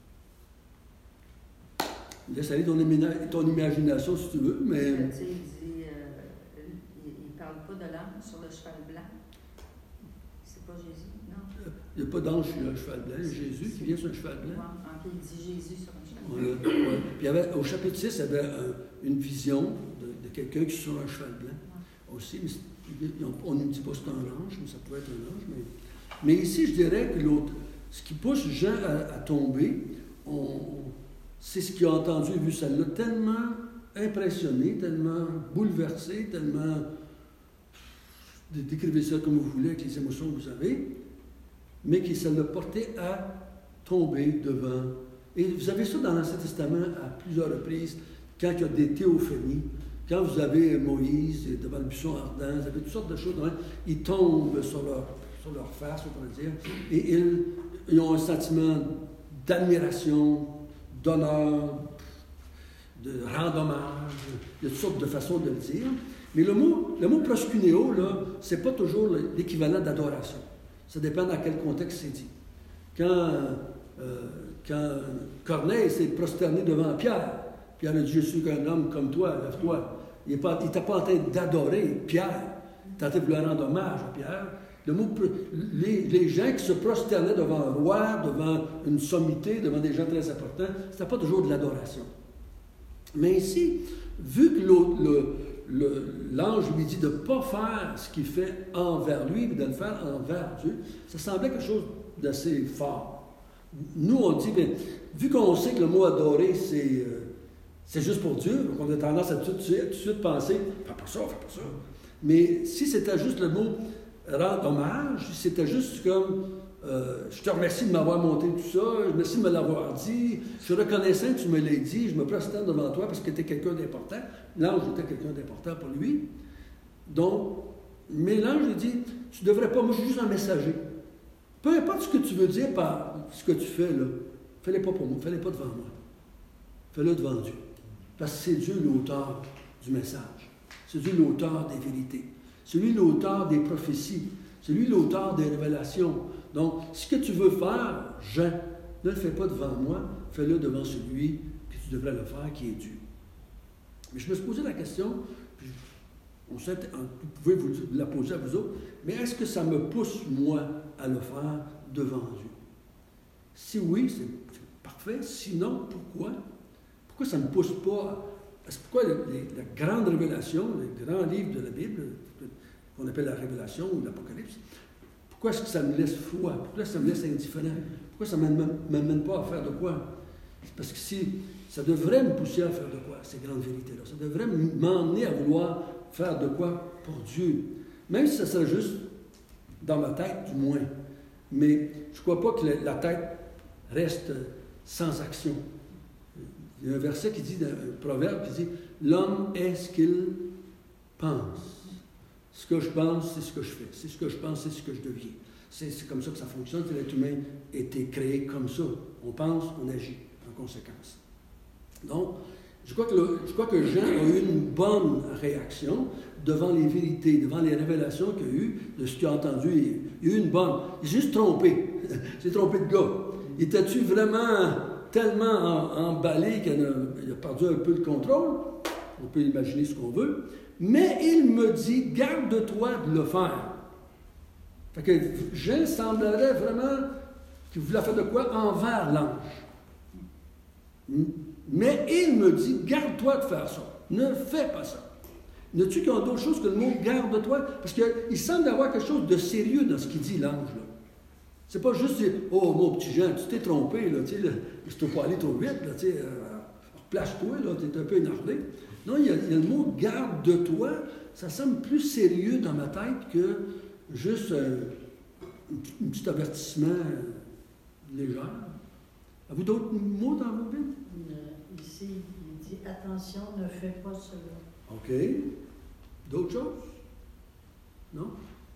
Laisse aller ton imagination si tu veux, mais... Il dit, il parle pas de l'ange sur le cheval blanc. C'est pas Jésus, non? Il n'y a pas d'ange sur le cheval blanc, Jésus qui vient sur un cheval blanc. Ouais, il dit Jésus sur un cheval blanc. Ouais. Puis au chapitre 6, il y avait une vision de quelqu'un qui est sur un cheval blanc. Aussi, mais on ne dit pas que c'est un ange, mais ça pourrait être un ange. Mais ici, je dirais que ce qui pousse Jean à tomber, c'est ce qu'il a entendu et vu. Ça l'a tellement impressionné, tellement bouleversé, tellement... Décrivez ça comme vous voulez, avec les émotions que vous avez, mais que ça l'a porté à tomber devant. Et vous avez ça dans l'Ancien Testament à plusieurs reprises, quand il y a des théophanies. Quand vous avez Moïse devant le buisson ardent, vous avez toutes sortes de choses, ils tombent sur leur face, on pourrait dire, et ils ont un sentiment d'admiration, d'honneur, de rendre hommage. Il y a toutes sortes de façons de le dire. Mais le mot proskuneo, là, c'est pas toujours l'équivalent d'adoration. Ça dépend dans quel contexte c'est dit. Quand Corneille s'est prosterné devant Pierre a dit, je suis qu'un homme comme toi, lève-toi. Il n'était pas en train d'adorer Pierre. Il était en train de lui rendre hommage à Pierre. Les gens qui se prosternaient devant un roi, devant une sommité, devant des gens très importants, ce n'était pas toujours de l'adoration. Mais ici, vu que l'ange lui dit de ne pas faire ce qu'il fait envers lui, mais de le faire envers Dieu, ça semblait quelque chose d'assez fort. Nous, on dit, bien, vu qu'on sait que le mot adorer, c'est juste pour Dieu, donc on a tendance à tout de suite penser, fais pas ça. Mais si c'était juste le mot rendre hommage, si c'était juste comme je te remercie de m'avoir montré tout ça, merci de me l'avoir dit, je suis reconnaissant que tu me l'aies dit, je me prosterne devant toi parce que tu es quelqu'un d'important. L'ange était quelqu'un d'important pour lui. Donc, mais l'ange lui dit, tu ne devrais pas, moi je suis juste un messager. Peu importe ce que tu veux dire par ce que tu fais là, fais-le pas pour moi, fais-le pas devant moi. Fais-le devant Dieu. Parce que c'est Dieu l'auteur du message. C'est Dieu l'auteur des vérités. C'est lui l'auteur des prophéties. C'est lui l'auteur des révélations. Donc, ce que tu veux faire, Jean, ne le fais pas devant moi, fais-le devant celui que tu devrais le faire, qui est Dieu. Mais je me suis posé la question, puis vous pouvez vous la poser à vous autres, mais est-ce que ça me pousse, moi, à le faire devant Dieu? Si oui, c'est parfait. Sinon, pourquoi? Pourquoi ça ne me pousse pas? Pourquoi la grande révélation, le grand livre de la Bible, qu'on appelle la Révélation ou l'Apocalypse, pourquoi est-ce que ça me laisse froid? Pourquoi ça me laisse indifférent? Pourquoi ça ne m'amène pas à faire de quoi? C'est parce que ça devrait me pousser à faire de quoi, ces grandes vérités-là. Ça devrait m'emmener à vouloir faire de quoi pour Dieu. Même si ça serait juste dans ma tête, du moins. Mais je ne crois pas que la tête reste sans action. Il y a un verset qui dit, un proverbe qui dit « L'homme est ce qu'il pense. Ce que je pense, c'est ce que je fais. C'est ce que je pense, c'est ce que je deviens. » C'est comme ça que ça fonctionne. L'être humain a été créé comme ça. On pense, on agit en conséquence. Donc, je crois que Jean a eu une bonne réaction devant les vérités, devant les révélations qu'il a eues, de ce qu'il a entendu. Il a eu une bonne. Il s'est juste trompé. Il s'est trompé de gars. Était-tu vraiment tellement emballé qu'il a perdu un peu le contrôle? On peut imaginer ce qu'on veut. Mais il me dit, garde-toi de le faire. Fait que Jean semblerait vraiment qu'il voulait faire de quoi envers l'ange. Mais il me dit, garde-toi de faire ça. Ne fais pas ça. N'as-tu qu'il y a d'autres choses que le mot garde-toi? Parce qu'il semble y avoir quelque chose de sérieux dans ce qu'il dit, l'ange. Là. C'est pas juste dire, oh, mon petit Jean, tu t'es trompé, là, tu sais, je ne peux pas aller trop vite, là, tu sais, replace-toi, là, tu es un peu énervé. Non, il y a le mot garde-toi, ça semble plus sérieux dans ma tête que juste un petit avertissement léger. Avez-vous d'autres mots dans vos Bibles? Ici, il dit attention, ne fais pas cela. OK. D'autres choses? Non?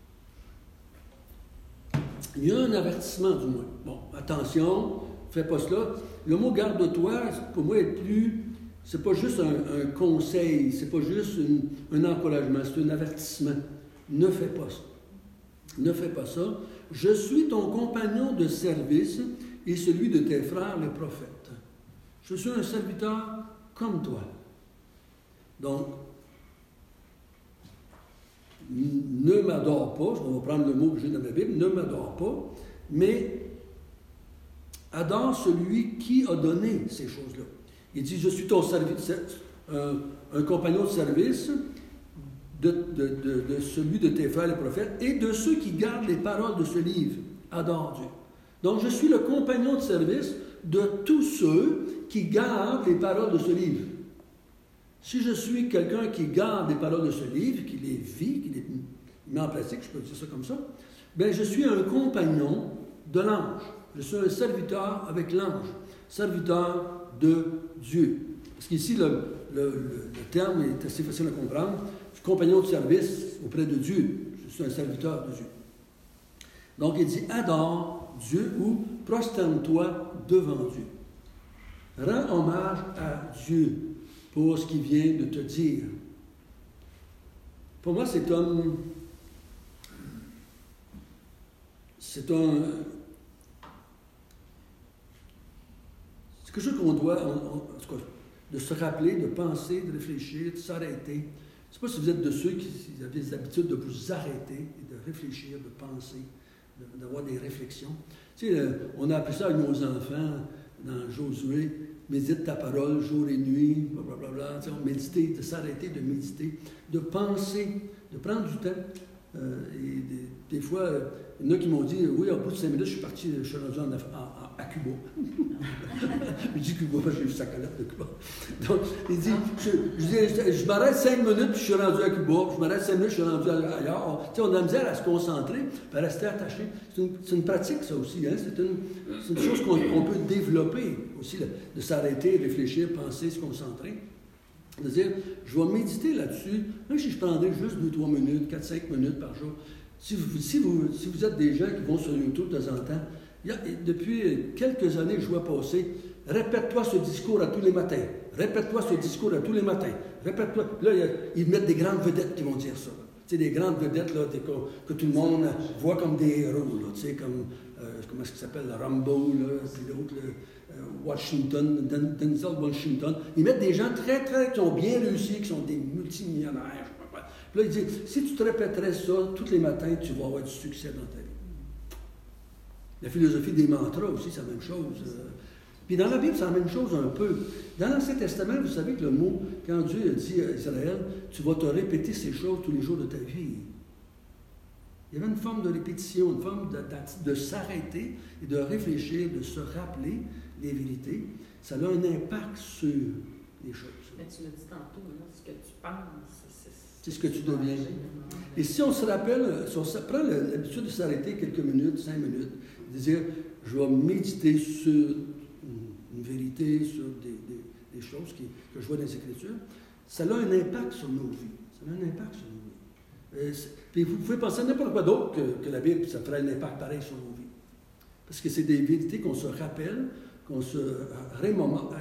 Il y a un avertissement, du moins. Bon, attention, fais pas cela. Le mot garde-toi, pour moi, est plus C'est pas juste un conseil, c'est pas juste un encouragement, c'est un avertissement. Ne fais pas ça. Ne fais pas ça. Je suis ton compagnon de service et celui de tes frères les prophètes. Je suis un serviteur comme toi. Donc, ne m'adore pas, on va prendre le mot que j'ai dans ma Bible, ne m'adore pas, mais adore celui qui a donné ces choses-là. Il dit, je suis ton service, un compagnon de service de celui de tes frères les prophètes et de ceux qui gardent les paroles de ce livre. Adore Dieu. Donc, je suis le compagnon de service de tous ceux qui gardent les paroles de ce livre. Si je suis quelqu'un qui garde les paroles de ce livre, qui les vit, qui les met en pratique, je peux dire ça comme ça, bien, je suis un compagnon de l'ange. Je suis un serviteur avec l'ange, serviteur de Dieu. Parce qu'ici, le terme est assez facile à comprendre. Je suis compagnon de service auprès de Dieu. Je suis un serviteur de Dieu. Donc, il dit, adore Dieu ou prosterne-toi devant Dieu. Rends hommage à Dieu pour ce qu'il vient de te dire. Pour moi, c'est quelque chose qu'on doit, en tout cas, de se rappeler, de penser, de réfléchir, de s'arrêter. Je ne sais pas si vous êtes de ceux qui avaient l'habitude de vous arrêter et de réfléchir, de penser, d'avoir des réflexions. Tu sais, on a appris ça avec nos enfants dans Josué. Médite ta parole jour et nuit, blablabla. Tu sais, on méditer, de s'arrêter, de méditer, de penser, de prendre du temps. Et des fois, il y en a qui m'ont dit, oui, au bout de 5 minutes, je suis parti, je suis rendu à Cuba. Je dis Cuba, j'ai vu sa calette de Cuba. Donc, il dit, je m'arrête 5 minutes, puis je suis rendu à Cuba. Je m'arrête 5 minutes, je suis rendu ailleurs. Tu sais, on a la misère à se concentrer, à rester attaché. C'est une pratique, ça aussi. Hein? C'est une chose qu'on peut développer aussi, de s'arrêter, réfléchir, penser, se concentrer. C'est-à-dire, je vais méditer là-dessus, même si je prendrai juste 2-3 minutes, 4-5 minutes par jour. Si vous êtes des gens qui vont sur YouTube de temps en temps, depuis quelques années, je vois passer, répète-toi ce discours à tous les matins. Répète-toi ce discours à tous les matins. Répète-toi. Là, ils mettent des grandes vedettes qui vont dire ça. Tu sais, des grandes vedettes là, que tout le monde voit comme des héros. Là, tu sais, comme, comment est-ce qu'il s'appelle, Rambo, là, puis l'autre, Washington, Denzel Washington. Ils mettent des gens très, très, qui ont bien réussi, qui sont des multimillionnaires. Puis là, il dit, si tu te répéterais ça tous les matins, tu vas avoir du succès dans ta vie. La philosophie des mantras aussi, c'est la même chose. Puis dans la Bible, c'est la même chose un peu. Dans l'Ancien Testament, vous savez que le mot, quand Dieu a dit à Israël, tu vas te répéter ces choses tous les jours de ta vie. Il y avait une forme de répétition, une forme de s'arrêter et de réfléchir, de se rappeler les vérités. Ça a un impact sur les choses. Mais tu l'as dit tantôt, là, ce que tu penses, c'est ce que tu deviens. Et si on se rappelle, si on prend l'habitude de s'arrêter quelques minutes, 5 minutes, de dire, je vais méditer sur une vérité, sur des choses que je vois dans les Écritures, ça a un impact sur nos vies. Ça a un impact sur nos vies. Puis vous pouvez penser à n'importe quoi d'autre que la Bible, ça ferait un impact pareil sur nos vies. Parce que c'est des vérités qu'on se rappelle, qu'on se remémore.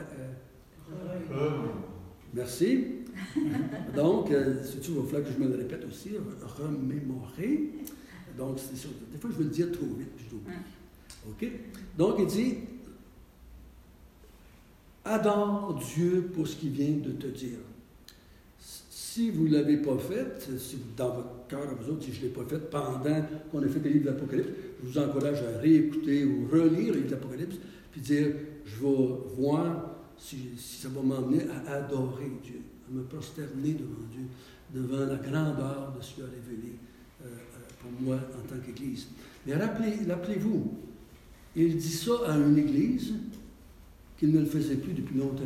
Merci. Donc, il va falloir que je me le répète aussi, remémorer. Donc, des fois, je veux le dire trop vite, puis je l'oublie. OK? Donc, il dit, adore Dieu pour ce qu'il vient de te dire. Si vous ne l'avez pas fait, si dans votre cœur, à vous autres, si je ne l'ai pas fait pendant qu'on a fait le livre de l'Apocalypse, je vous encourage à réécouter ou relire le livre de l'Apocalypse, puis dire, je vais voir si ça va m'emmener à adorer Dieu, à me prosterner devant Dieu, devant la grandeur de ce qu'il a révélé pour moi en tant qu'Église. Mais rappelez-vous, il dit ça à une Église qu'il ne le faisait plus depuis longtemps.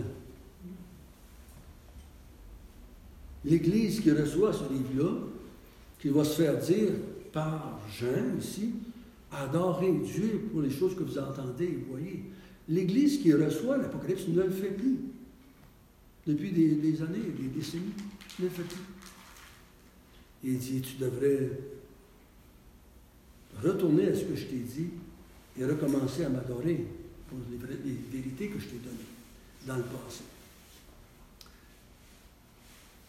L'Église qui reçoit ce livre-là, qui va se faire dire par Jean ici, adorez Dieu pour les choses que vous entendez et voyez. L'Église qui reçoit l'Apocalypse ne le fait plus. Depuis des années, des décennies, ne le fait plus. Il dit, tu devrais retourner à ce que je t'ai dit et recommencer à m'adorer pour les vérités que je t'ai données dans le passé.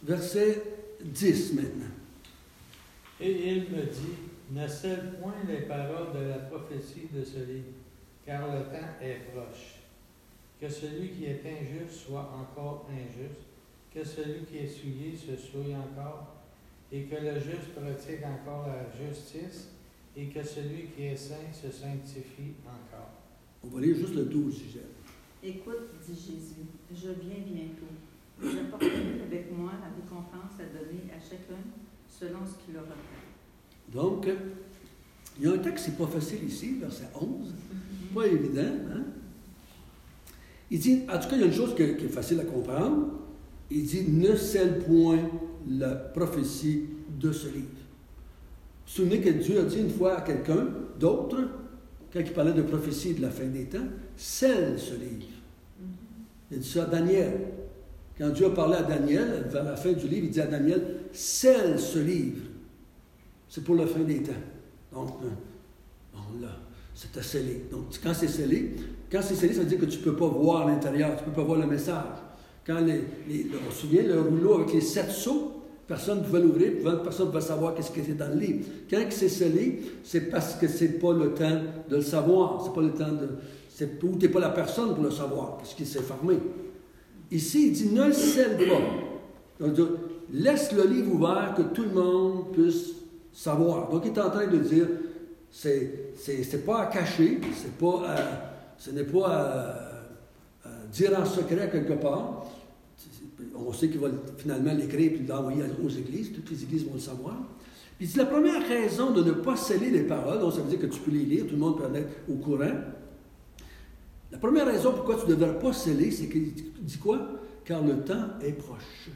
verset 10 maintenant. Et il me dit, ne scelle point les paroles de la prophétie de ce livre, car le temps est proche. Que celui qui est injuste soit encore injuste, que celui qui est souillé se souille encore, et que le juste pratique encore la justice, et que celui qui est saint se sanctifie encore. On va lire juste le 12, si j'aime. Écoute, dit Jésus, je viens bientôt. J'apporterai avec moi la récompense à donner à chacun selon ce qu'il aura fait. Donc, il y a un texte qui n'est pas facile ici, verset 11. Pas évident, hein? Il dit, en tout cas, il y a une chose qui est facile à comprendre. Il dit, ne scelle point la prophétie de ce livre. Vous vous souvenez que Dieu a dit une fois à quelqu'un d'autre, quand il parlait de prophétie de la fin des temps, scelle ce livre. Il a dit ça à Daniel. Quand Dieu a parlé à Daniel, vers la fin du livre, il dit à Daniel, scelle ce livre. C'est pour la fin des temps. Donc, bon, là, c'était scellé. Donc, quand c'est scellé, ça veut dire que tu ne peux pas voir l'intérieur, tu ne peux pas voir le message. Quand on se souvient, le rouleau avec les 7 sceaux, personne ne pouvait l'ouvrir, personne ne pouvait savoir qu'est-ce qui était dans le livre. Quand c'est scellé, c'est parce que ce n'est pas le temps de le savoir. C'est pas le temps de... Ou tu n'es pas la personne pour le savoir, parce qu'il s'est fermé. Ici, il dit, ne le scelle pas. Donc, laisse le livre ouvert, que tout le monde puisse savoir. Donc, il est en train de dire, c'est pas à cacher, ce n'est pas à dire en secret quelque part. On sait qu'il va finalement l'écrire et l'envoyer aux églises. Toutes les églises vont le savoir. Il dit, la première raison de ne pas sceller les paroles, donc ça veut dire que tu peux les lire, tout le monde peut en être au courant. La première raison pourquoi tu ne devrais pas sceller, c'est qu'il dit quoi? Car le temps est proche.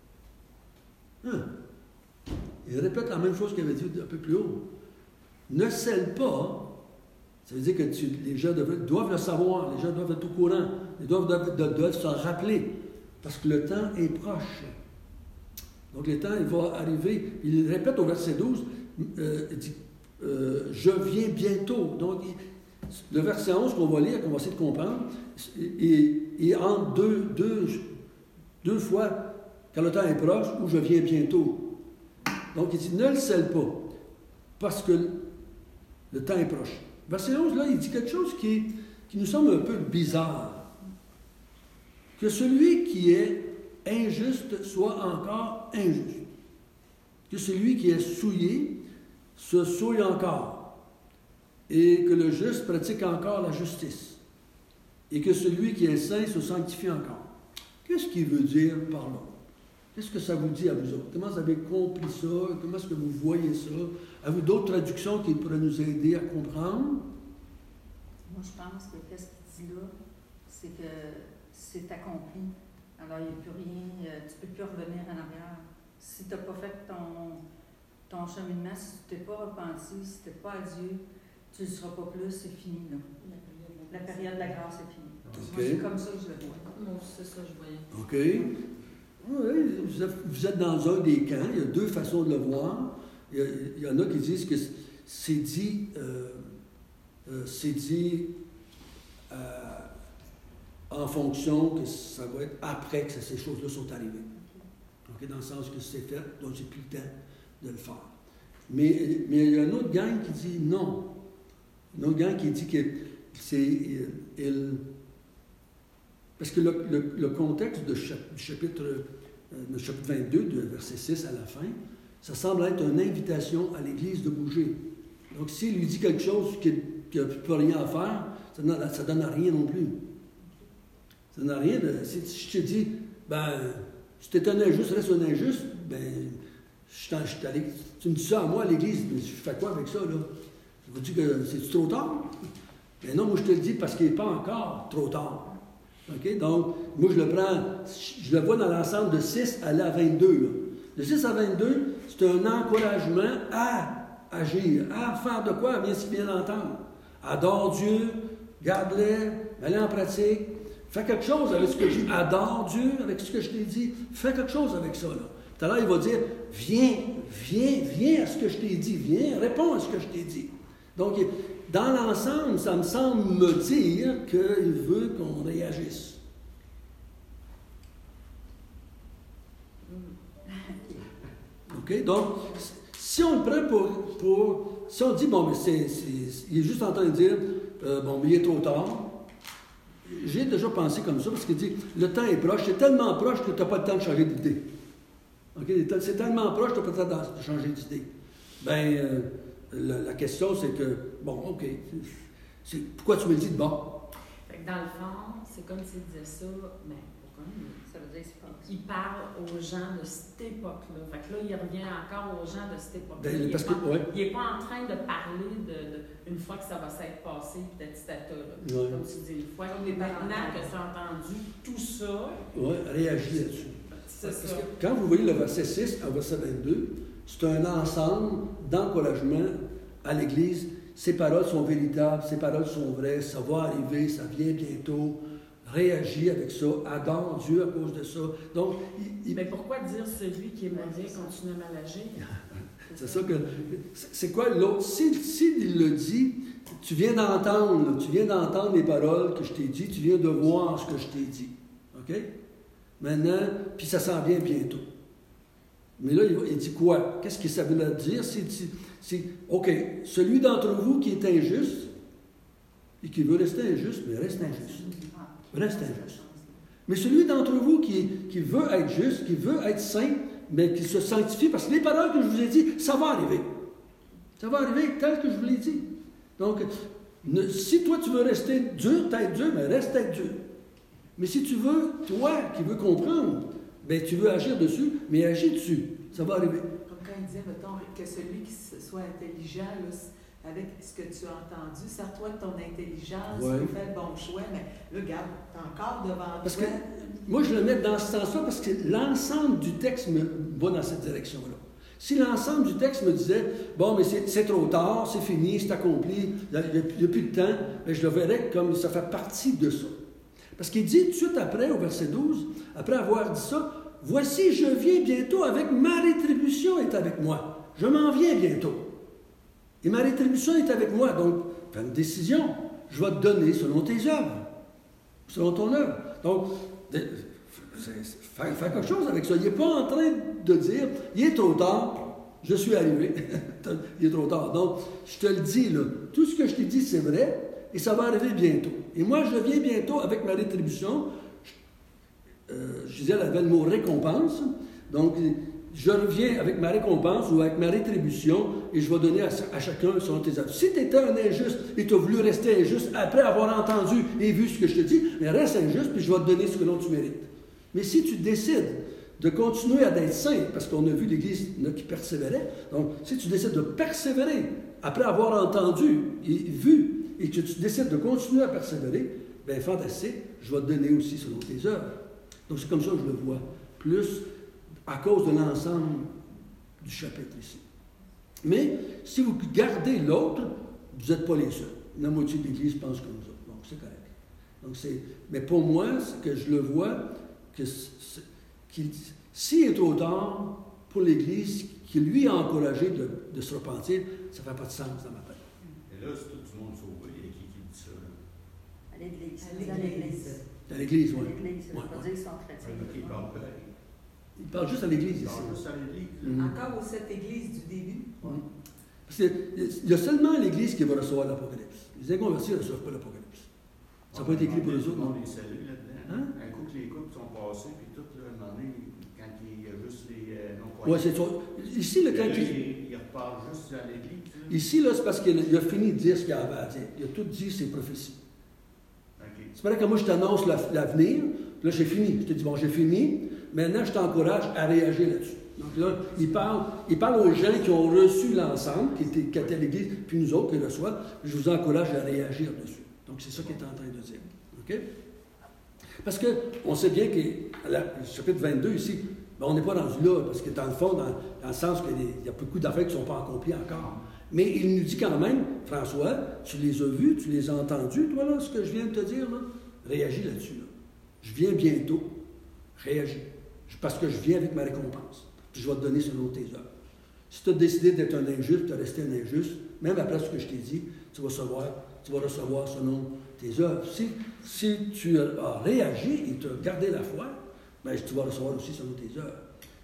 Il répète la même chose qu'il avait dit un peu plus haut. Ne scelle pas, ça veut dire que les gens doivent le savoir, les gens doivent être au courant, ils doivent se rappeler, parce que le temps est proche. Donc le temps, il va arriver. Il répète au verset 12, il dit, je viens bientôt. Donc, le verset 11 qu'on va lire, qu'on va essayer de comprendre, il entre deux fois, quand le temps est proche, ou je viens bientôt. Donc, il dit, ne le scelle pas, parce que le temps est proche. Verset 11, là, il dit quelque chose qui nous semble un peu bizarre. Que celui qui est injuste soit encore injuste. Que celui qui est souillé se souille encore. Et que le juste pratique encore la justice. Et que celui qui est saint se sanctifie encore. Qu'est-ce qu'il veut dire par là? Qu'est-ce que ça vous dit à vous autres? Comment vous avez compris ça? Comment est-ce que vous voyez ça? Avez-vous d'autres traductions qui pourraient nous aider à comprendre? Moi, je pense que qu'est-ce qu'il dit là, c'est que c'est accompli. Alors, il n'y a plus rien, tu ne peux plus revenir en arrière. Si tu n'as pas fait ton cheminement, si tu ne t'es pas repenti, si tu n'es pas à Dieu, tu ne le seras pas plus, c'est fini, là. La période de la grâce est finie. Okay. Moi, c'est comme ça que je le vois. Moi, c'est ça que je voyais. OK. Oui, vous êtes dans un des camps. Il y a deux façons de le voir. Il y en a qui disent que c'est dit en fonction que ça va être après que ces choses-là sont arrivées. Okay? Dans le sens que c'est fait, donc j'ai plus le temps de le faire. Mais il y a une autre gang qui dit non. Une autre gang qui dit que c'est... parce que le contexte du chapitre 22, de verset 6 à la fin, ça semble être une invitation à l'Église de bouger. Donc, s'il lui dit quelque chose qui n'a plus rien à faire, ça ne donne rien non plus. Ça n'a rien de... Si je te dis, si tu es un injuste, reste un injuste, tu me dis ça à moi à l'Église, mais je fais quoi avec ça, là? Je vous dis que c'est trop tard? Mais non, moi je te le dis parce qu'il n'est pas encore trop tard. Okay? Donc, moi je le vois dans l'ensemble de 6 à la 22. Là. De 6 à 22, c'est un encouragement à agir, à faire de quoi, bien entendre. Adore Dieu, garde-le, mets-le en pratique, fais quelque chose avec ce que j'ai dit. Adore Dieu avec ce que je t'ai dit, fais quelque chose avec ça. Là. Tout à l'heure, il va dire, viens à ce que je t'ai dit, viens, réponds à ce que je t'ai dit. Donc, dans l'ensemble, ça me semble me dire qu'il veut qu'on réagisse. OK? Donc, si on le prend pour si on dit, bon, mais il est juste en train de dire, bon, mais il est trop tard. J'ai déjà pensé comme ça, parce qu'il dit, le temps est proche, c'est tellement proche que tu n'as pas le temps de changer d'idée. OK? C'est tellement proche que tu n'as pas le temps de changer d'idée. Bien, la question, c'est que, bon, OK, pourquoi tu me le dis de bord? Fait que dans le fond, c'est comme s'il disait ça, mais pourquoi? Ça veut dire que c'est pas Il parle aux gens de cette époque-là. Fait que là, il revient encore aux gens de cette époque-là. Ben, parce que, Il n'est pas en train de parler une fois que ça va s'être passé, petit à petit, Ouais. comme tu dis, une fois. Mais maintenant que tu as entendu tout ça, Oui, réagis là-dessus. c'est ça. Quand vous voyez le verset 6 à verset 22, c'est un ensemble d'encouragement à l'Église. Ces paroles sont véritables, ces paroles sont vraies, ça va arriver, ça vient bientôt. Réagis avec ça, adore Dieu à cause de ça. Donc, Mais pourquoi dire celui qui est mauvais continue à mal agir? c'est ça que. C'est quoi l'autre? S'il le dit, tu viens d'entendre les paroles que je t'ai dit, tu viens de voir ce que je t'ai dit. OK? Maintenant, puis ça s'en vient bientôt. Mais là, il dit quoi? Qu'est-ce que ça veut dire? C'est OK, celui d'entre vous qui est injuste et qui veut rester injuste, mais reste injuste. Reste injuste. Mais celui d'entre vous qui veut être juste, qui veut être saint, mais qui se sanctifie, parce que les paroles que je vous ai dit, ça va arriver. Ça va arriver tel que je vous l'ai dit. Donc, si toi tu veux rester dur, t'es dur, mais reste être dur. Mais si tu veux, toi qui veux comprendre, ben tu veux agir dessus, mais agis dessus. Ça va arriver. Comme quand il disait, mettons, que celui qui soit intelligent, là, avec ce que tu as entendu, sers-toi de ton intelligence, fais le bon choix, mais là, regarde, tu es encore devant parce toi. Que, moi, je le mets dans ce sens-là parce que l'ensemble du texte va dans cette direction-là. Si l'ensemble du texte me disait, bon, mais c'est trop tard, c'est fini, c'est accompli, il n'y a plus de temps, bien, je le verrais comme ça fait partie de ça. Parce qu'il dit tout de suite après, au verset 12, après avoir dit ça, « Voici, je viens bientôt avec ma rétribution est avec moi. Je m'en viens bientôt. Et ma rétribution est avec moi. Donc, fais une décision. Je vais te donner selon tes œuvres, selon ton œuvre. Donc, faire quelque chose avec ça. Il n'est pas en train de dire, il est trop tard, je suis arrivé. Il est trop tard. Donc, je te le dis, là, tout ce que je t'ai dit, c'est vrai, et ça va arriver bientôt. Et moi, je viens bientôt avec ma rétribution. Je disais, elle avait le mot récompense. Donc, je reviens avec ma récompense ou avec ma rétribution et je vais donner à chacun selon tes œuvres. Si tu étais un injuste et tu as voulu rester injuste après avoir entendu et vu ce que je te dis, mais reste injuste puis je vais te donner ce que l'on tu mérites. Mais si tu décides de continuer à être saint, parce qu'on a vu l'Église qui persévérait, donc si tu décides de persévérer après avoir entendu et vu et que tu décides de continuer à persévérer, bien fantastique, je vais te donner aussi selon tes œuvres. Donc c'est comme ça que je le vois. Plus à cause de l'ensemble du chapitre ici. Mais si vous gardez l'autre, vous n'êtes pas les seuls. La moitié de l'Église pense comme ça. Donc c'est correct. Donc, mais pour moi, c'est que je le vois, que s'il est trop tard pour l'Église, qui lui a encouragé de se repentir, ça ne fait pas de sens dans ma tête. Et là, c'est tout le monde sauvé. Il y a qui dit ça? Là? À l'Église. À l'Église. À l'Église, oui. À l'Église, ça veut pas dire qu'ils sont chrétiens. Il parle pareil. Il parle juste à l'Église Il ici. parle juste à l'Église. Encore aux 7 églises du début. Parce qu'il y a seulement l'Église qui va recevoir l'Apocalypse. Les inconvertis ne reçoivent pas l'Apocalypse. Ça n'a pas été écrit pour les autres. On les salue là-dedans. Hein? Un coup que les couples sont passés, puis tout, là, à un moment donné, quand il y a juste les Oui, c'est ça. Ici, il reparle juste à l'Église. Ici, là, c'est parce qu'il a fini de dire ce qu'il avait à dire. Il a tout dit ses prophéties. Okay. C'est pareil que moi, je t'annonce l'avenir. Là, j'ai fini. Je te dis, bon, j'ai fini. Maintenant, je t'encourage à réagir là-dessus. Donc là, il parle aux gens qui ont reçu l'ensemble, qui étaient à l'Église, puis nous autres qui reçoivent. Je vous encourage à réagir dessus. Donc, c'est ça qu'il est en train de dire. OK? Parce qu'on sait bien que, le chapitre 22 ici, ben, on n'est pas rendu là, parce que dans le fond, dans le sens qu'il y a beaucoup d'affaires qui ne sont pas accomplies encore. Mais il nous dit quand même, François, tu les as vus, tu les as entendus, toi, là, ce que je viens de te dire, là? Réagis là-dessus, là. Je viens bientôt. Réagis. Parce que je viens avec ma récompense. Puis je vais te donner selon tes œuvres. Si tu as décidé d'être un injuste, de rester un injuste, même après ce que je t'ai dit, tu vas recevoir selon tes œuvres. Si tu as réagi et tu as gardé la foi, bien, tu vas recevoir aussi selon tes œuvres.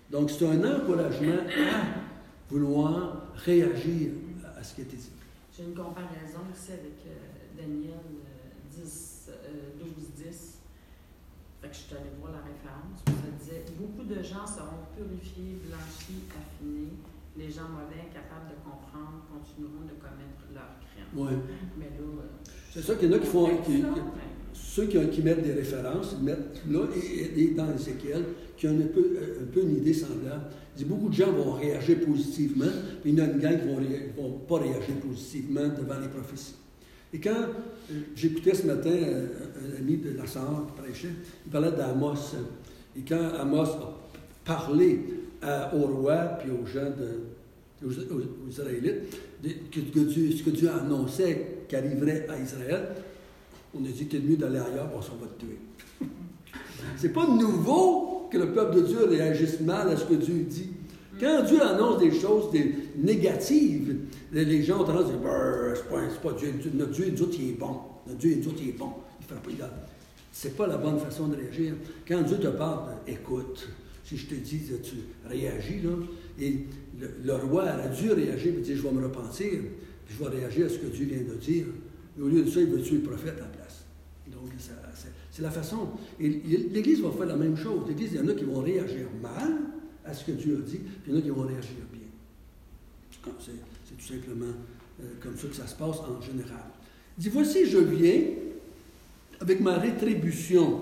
Donc, c'est un encouragement à vouloir réagir à ce qui a été dit. J'ai une comparaison aussi avec Daniel 10, 12-10. Fait que je suis allée voir la référence. Ça disait « Beaucoup de gens seront purifiés, blanchis, affinés. Les gens mauvais, incapables de comprendre, continueront de commettre leurs crimes. » Ouais. Mais là... C'est ça qu'il y en a qui font... Ceux qui mettent des références, ils mettent là, et dans Ézéchiel, qui ont un peu une idée semblable. Il dit, beaucoup de gens vont réagir positivement, puis il y en a une gang qui ne vont pas réagir positivement devant les prophéties. Et quand j'écoutais ce matin un ami de la Sarre qui prêchait, il parlait d'Amos. Et quand Amos a parlé au roi puis aux gens, aux Israélites, ce que Dieu annonçait qu'arriverait à Israël, on a dit que c'est mieux d'aller ailleurs parce qu'on va te tuer. C'est pas nouveau que le peuple de Dieu réagisse mal à ce que Dieu dit. Quand Dieu annonce des choses négatives, les gens ont tendance à dire c'est pas Dieu. Notre Dieu, nous autres, il est bon. Notre Dieu, nous autres, il est bon. Il ne fera pas de... C'est pas la bonne façon de réagir. Quand Dieu te parle, écoute. Si je te dis, tu réagis, là, et le roi a dû réagir et dire je vais me repentir, puis je vais réagir à ce que Dieu vient de dire. Et au lieu de ça, il veut tuer le prophète à la place. Donc, c'est la façon. Et l'Église va faire la même chose. L'Église, il y en a qui vont réagir mal à ce que Dieu a dit, puis il y en a qui vont réagir bien. C'est tout simplement comme ça que ça se passe en général. Il dit, voici, je viens avec ma rétribution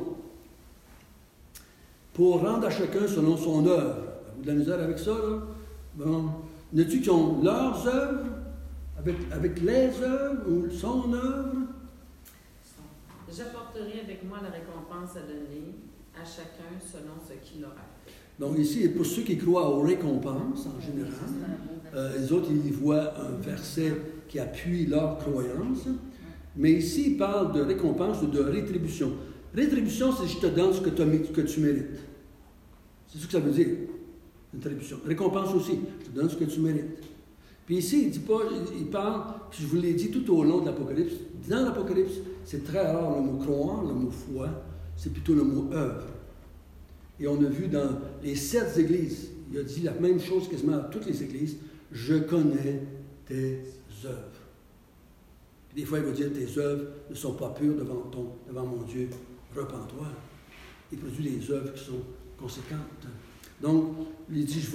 pour rendre à chacun selon son œuvre. Avez-vous de la misère avec ça, là? Bon. Y en a-tu qui ont leurs œuvres? Avec les œuvres ou son œuvre? J'apporterai avec moi la récompense à donner à chacun selon ce qu'il aura fait. Donc ici, pour ceux qui croient aux récompenses en général, les autres, ils voient un verset qui appuie leur croyance. Mais ici, il parle de récompense ou de rétribution. Rétribution, c'est je te donne ce que tu mérites. C'est ce que ça veut dire, une rétribution. Récompense aussi, je te donne ce que tu mérites. Puis ici, il dit pas, il parle, puis je vous l'ai dit tout au long de l'Apocalypse. Dans l'Apocalypse, c'est très rare le mot croire, le mot foi, c'est plutôt le mot œuvre. Et on a vu dans les 7 églises, il a dit la même chose quasiment à toutes les églises, je connais tes œuvres. Puis des fois, il va dire tes œuvres ne sont pas pures devant mon Dieu, repens-toi. Il produit des œuvres qui sont conséquentes. Donc, il dit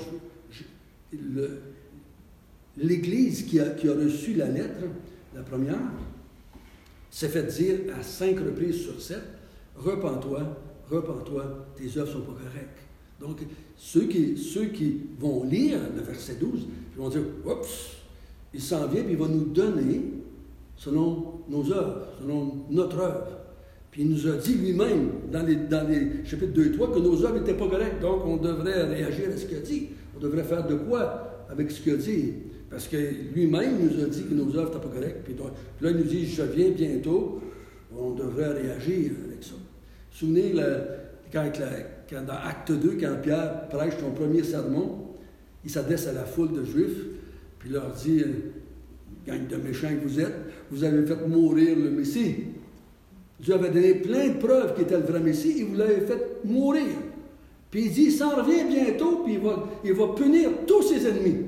l'Église qui a reçu la lettre, la première, s'est fait dire à 5 reprises sur 7, repens-toi, tes œuvres ne sont pas correctes. Donc, ceux qui vont lire le verset 12, ils vont dire, oups, il s'en vient, puis il va nous donner selon nos œuvres, selon notre œuvre. Puis il nous a dit lui-même, dans les chapitres 2 et 3, que nos œuvres n'étaient pas correctes. Donc, on devrait réagir à ce qu'il a dit. On devrait faire de quoi avec ce qu'il a dit? Parce que lui-même nous a dit que nos œuvres n'étaient pas correctes. Puis là, il nous dit, je viens bientôt. On devrait réagir avec ça. Vous vous souvenez, quand dans Acte 2, quand Pierre prêche son premier sermon, il s'adresse à la foule de Juifs, puis il leur dit, gang de méchants que vous êtes, vous avez fait mourir le Messie. Dieu avait donné plein de preuves qu'il était le vrai Messie, et vous l'avez fait mourir. Puis il dit, il s'en revient bientôt, puis il va punir tous ses ennemis.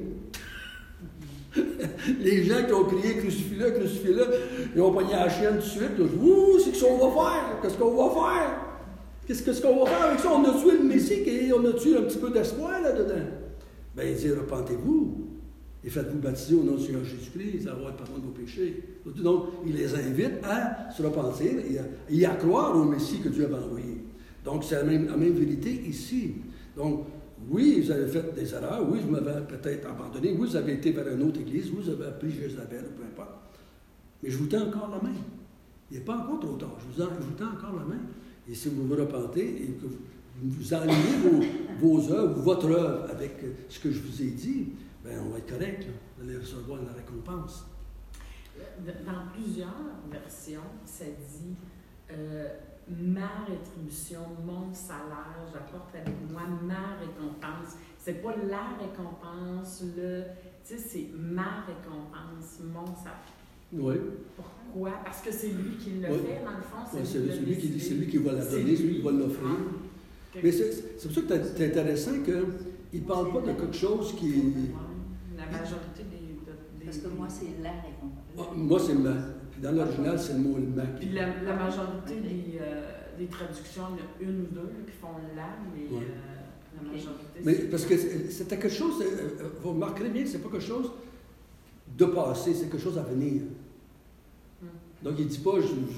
Les gens qui ont crié crucifie-le, ils ont pogné la chienne tout de suite. Ils ont dit, ouh, c'est ce qu'on va faire. Qu'est-ce qu'on va faire? Qu'est-ce qu'on va faire avec ça? On a tué le Messie, et on a tué un petit peu d'espoir là-dedans. Bien, il dit, repentez-vous et faites-vous baptiser au nom du Seigneur Jésus-Christ, avoir le pardon de vos péchés. Donc, il les invite à se repentir et à croire au Messie que Dieu avait envoyé. Donc, c'est la même vérité ici. Donc, oui, vous avez fait des erreurs, oui, vous m'avez peut-être abandonné, oui, vous avez été vers une autre église, vous avez appris Jézabel, peu importe. Mais je vous tends encore la main. Il n'est pas encore trop tard. Je vous tends encore la main. Et si vous vous repentez et que vous alignez vos œuvres, votre œuvre avec ce que je vous ai dit, bien, on va être correct. Là. Vous allez recevoir la récompense. Dans plusieurs versions, ça dit ma rétribution, mon salaire, j'apporte avec moi ma récompense. C'est pas la récompense, c'est ma récompense, mon salaire. Oui. Pourquoi? Parce que c'est lui qui l'a fait, dans le fond. C'est lui qui va la donner, c'est lui qui va l'offrir. Mais c'est pour ça que c'est intéressant qu'il ne parle pas de quelque chose qui... La majorité des... Parce que moi, c'est la récompense. Moi, c'est ma. Puis dans l'original, c'est le mot ma. Puis la majorité des traductions, il y en a une ou deux qui font la, mais Ouais. la majorité... Mais c'est parce que c'était quelque chose, vous remarquerez bien que c'est pas quelque chose de passé, c'est quelque chose à venir. Donc il ne dit pas,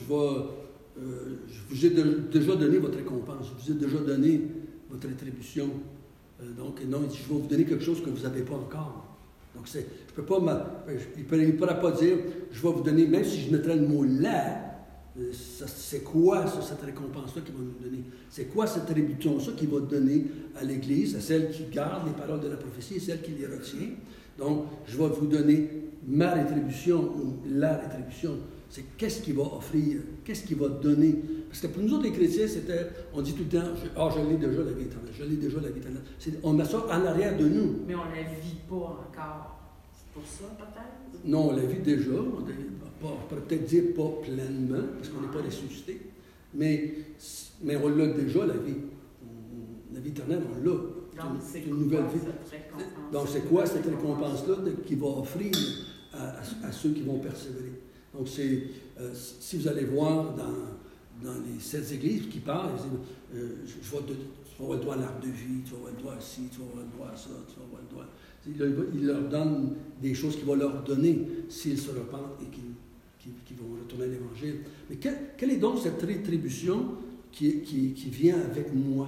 je vous ai déjà donné votre récompense, je vous ai déjà donné votre rétribution. Donc non, il dit, je vais vous donner quelque chose que vous n'avez pas encore. Donc je peux pas, il ne pourra pas dire, je vais vous donner, même si je mettrais le mot là, c'est quoi ça, cette récompense-là qu'il va nous donner? C'est quoi cette rétribution-là qu'il va donner à l'Église, à celle qui garde les paroles de la prophétie et celle qui les retient? Donc, je vais vous donner ma rétribution ou la rétribution. C'est qu'est-ce qu'il va offrir, qu'est-ce qu'il va donner. Parce que pour nous autres, les chrétiens, on dit tout le temps, je l'ai déjà la vie éternelle, je l'ai déjà la vie éternelle. On met ça en arrière de nous. Mais on ne la vit pas encore. C'est pour ça, peut-être? Non, on la vit déjà. On pourrait peut-être dire pas pleinement, parce qu'on n'est pas ressuscité. Mais on l'a déjà, la vie. La vie éternelle, on l'a. C'est une nouvelle vie. Donc, c'est quoi cette récompense-là qu'il va offrir à ceux qui vont persévérer? Donc, si vous allez voir dans les 7 églises qui parlent, ils disent, tu vas avoir le droit à l'arbre de vie, tu vas avoir le droit à ci, tu vas avoir le droit à ça, tu vas avoir le droit. Il leur donne des choses qu'il va leur donner s'ils se repentent et qu'ils vont retourner à l'Évangile. Mais quelle est donc cette rétribution qui vient avec moi?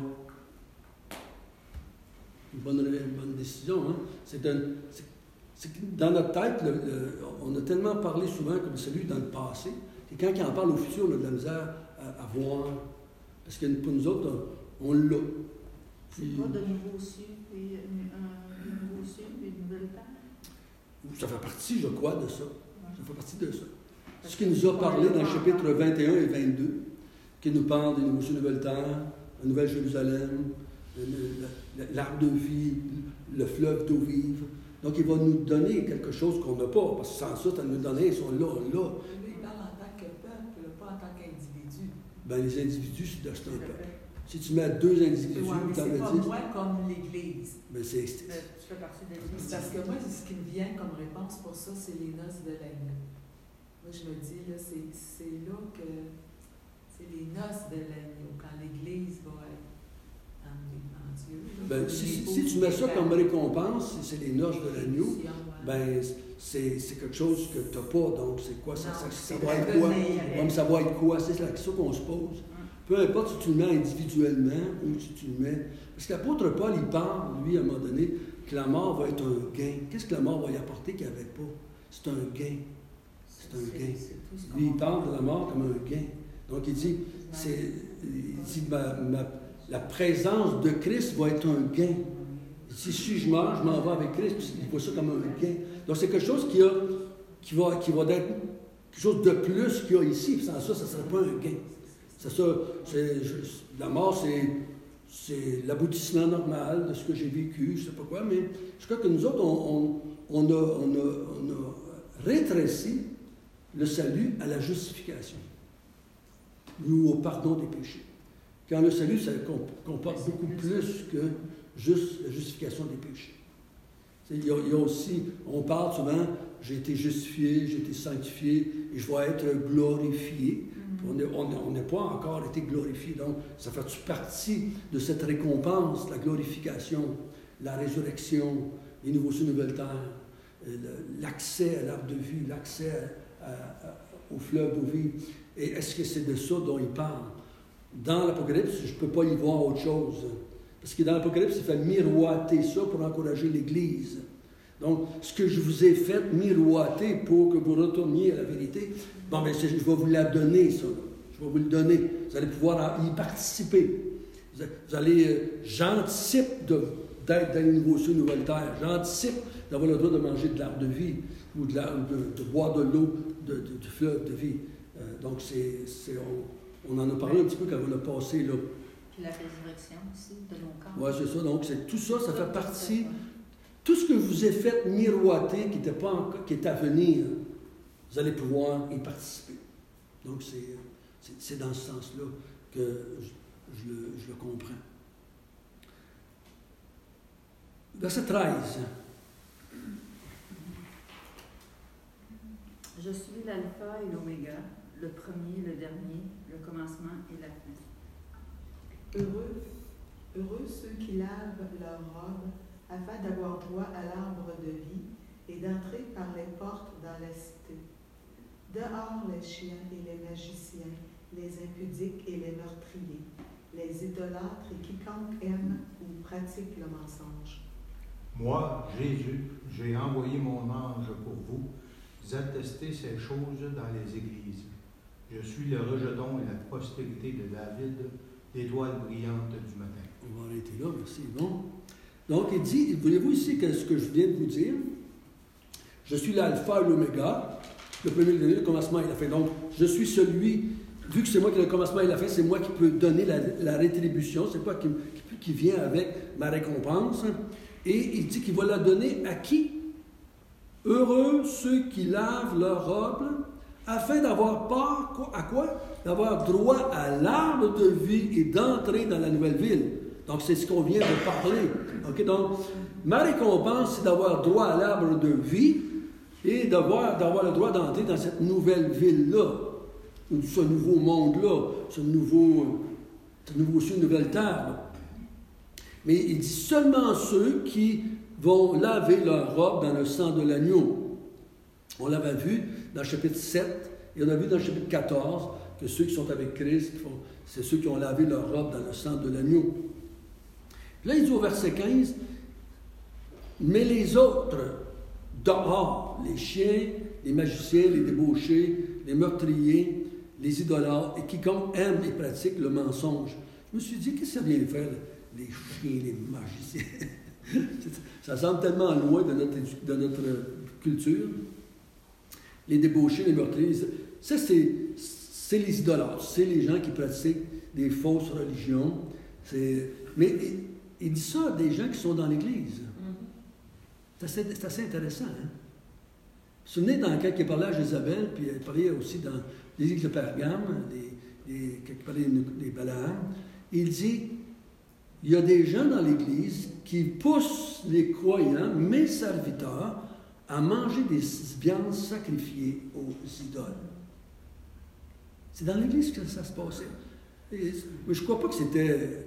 Une bonne décision. Hein? C'est que dans notre tête, on a tellement parlé souvent comme celui dans le passé, que quand il en parle au futur, on a de la misère à voir. Parce que pour nous autres, on l'a. C'est pas de nouveau cieux et un nouveau cieux et une nouvelle terre? Ça fait partie, je crois, de ça. Ça fait partie de ça. Ce qu'il nous a parlé dans le chapitre 21 et 22, qui nous parle des nouveaux cieux, nouvelle terre, la nouvelle Jérusalem, l'arbre de vie, le fleuve d'eau vive. Donc, il va nous donner quelque chose qu'on n'a pas, parce que sans ça, ça nous donner, ils sont là. Lui, il parle en tant que peuple, pas en tant qu'individu. Bien, les individus, c'est un peuple. Si tu mets 2 individus, mais tu en c'est pas as 10. moi comme l'Église. Ben, Tu fais partie de l'Église. Parce que moi, ce qui me vient comme réponse pour ça, c'est les noces de l'agneau. Moi, je me dis, là, c'est là que c'est les noces de l'agneau, quand l'Église va être en Dieu. Ben, si tu mets ça comme récompense, si c'est les noces de l'agneau, ben, c'est quelque chose que tu n'as pas. Donc, c'est quoi? Ça va être quoi? Ouais, mais ça va être quoi? C'est la question qu'on se pose. Peu importe si tu le mets individuellement ou si tu le mets... Parce que l'apôtre Paul, il parle, lui, à un moment donné, que la mort va être un gain. Qu'est-ce que la mort va y apporter qu'il n'y avait pas? C'est un gain. C'est un gain. Lui, il parle de la mort comme un gain. Donc, il dit, la présence de Christ va être un gain. Si je meurs, je m'en vais avec Christ, puis il voit ça comme un gain. Donc, c'est quelque chose qui va être quelque chose de plus qu'il y a ici. Sans ça, ça ne serait pas un gain. C'est ça. La mort, c'est l'aboutissement normal de ce que j'ai vécu, je ne sais pas quoi, mais je crois que nous autres, on a rétréci le salut à la justification ou au pardon des péchés. Quand le salut, ça comporte beaucoup plus que juste la justification des péchés. Il y a aussi, on parle souvent, j'ai été justifié, j'ai été sanctifié et je vais être glorifié. On n'a pas encore été glorifié. Donc, ça fait partie de cette récompense, la glorification, la résurrection, les nouveaux cieux, nouvelles terres, l'accès à l'arbre de vie, l'accès au fleuve d'eau vive. Et est-ce que c'est de ça dont il parle? Dans l'Apocalypse, je ne peux pas y voir autre chose. Parce que dans l'Apocalypse, il fait miroiter ça pour encourager l'Église. Donc, ce que je vous ai fait miroiter pour que vous retourniez à la vérité, bon, bien, je vais vous la donner, ça. Je vais vous le donner. Vous allez pouvoir y participer. Vous allez, j'anticipe d'être dans les nouveaux cieux, nouvelles terres. J'anticipe d'avoir le droit de manger de l'arbre de vie ou de boire de l'eau du fleuve de vie. Donc, on en a parlé un petit peu quand on a passé là. Puis la résurrection aussi de nos corps. Oui, c'est ça. Donc, tout ça, ça fait partie. Tout ce que je vous ai fait miroiter, qui est à venir, vous allez pouvoir y participer. Donc, c'est dans ce sens-là que je le comprends. Verset 13. Je suis l'alpha et l'oméga, le premier, le dernier, le commencement et la fin. Heureux ceux qui lavent leurs robes afin d'avoir droit à l'arbre de vie et d'entrer par les portes dans la cité. Dehors les chiens et les magiciens, les impudiques et les meurtriers, les idolâtres et quiconque aime ou pratique le mensonge. Moi, Jésus, j'ai envoyé mon ange pour vous attester ces choses dans les églises. Je suis le rejeton et la postérité de David, l'étoile brillante du matin. On va arrêter là, merci. Bon. Donc, il dit, voulez-vous ici ce que je viens de vous dire? Je suis l'alpha et l'oméga, le premier, le dernier, le commencement et la fin. Donc, je suis celui, vu que c'est moi qui ai le commencement et la fin, c'est moi qui peux donner la rétribution, c'est moi qui vient avec ma récompense. Et il dit qu'il va la donner à qui? Heureux ceux qui lavent leurs robes, afin d'avoir part à quoi? D'avoir droit à l'arbre de vie et d'entrer dans la nouvelle ville. Donc, c'est ce qu'on vient de parler. Okay? Donc, ma récompense, c'est d'avoir droit à l'arbre de vie et d'avoir le droit d'entrer dans cette nouvelle ville-là, ou ce nouveau monde-là, ce nouveau ciel, une nouvelle terre. Mais il dit seulement ceux qui vont laver leur robe dans le sang de l'agneau. On l'avait vu dans le chapitre 7, et on a vu dans le chapitre 14 que ceux qui sont avec Christ, c'est ceux qui ont lavé leur robe dans le sang de l'agneau. Là, il dit au verset 15, « Mais les autres, dehors, les chiens, les magiciens, les débauchés, les meurtriers, les idolâtres, et quiconque aime et pratique le mensonge. » Je me suis dit, qu'est-ce que ça vient faire, les chiens, les magiciens? Ça semble tellement loin de notre culture. Les débauchés, les meurtriers, ça c'est les idolâtres, c'est les gens qui pratiquent des fausses religions. Mais il dit ça à des gens qui sont dans l'Église. C'est assez intéressant. Hein? Vous vous souvenez, quand il parlait à Jézabel, puis il parlait aussi dans l'Église de Pergame, quand il parlait des Balaam, il dit, il y a des gens dans l'Église qui poussent les croyants, mes serviteurs, à manger des viandes sacrifiées aux idoles. C'est dans l'Église que ça se passait. Mais je ne crois pas que c'était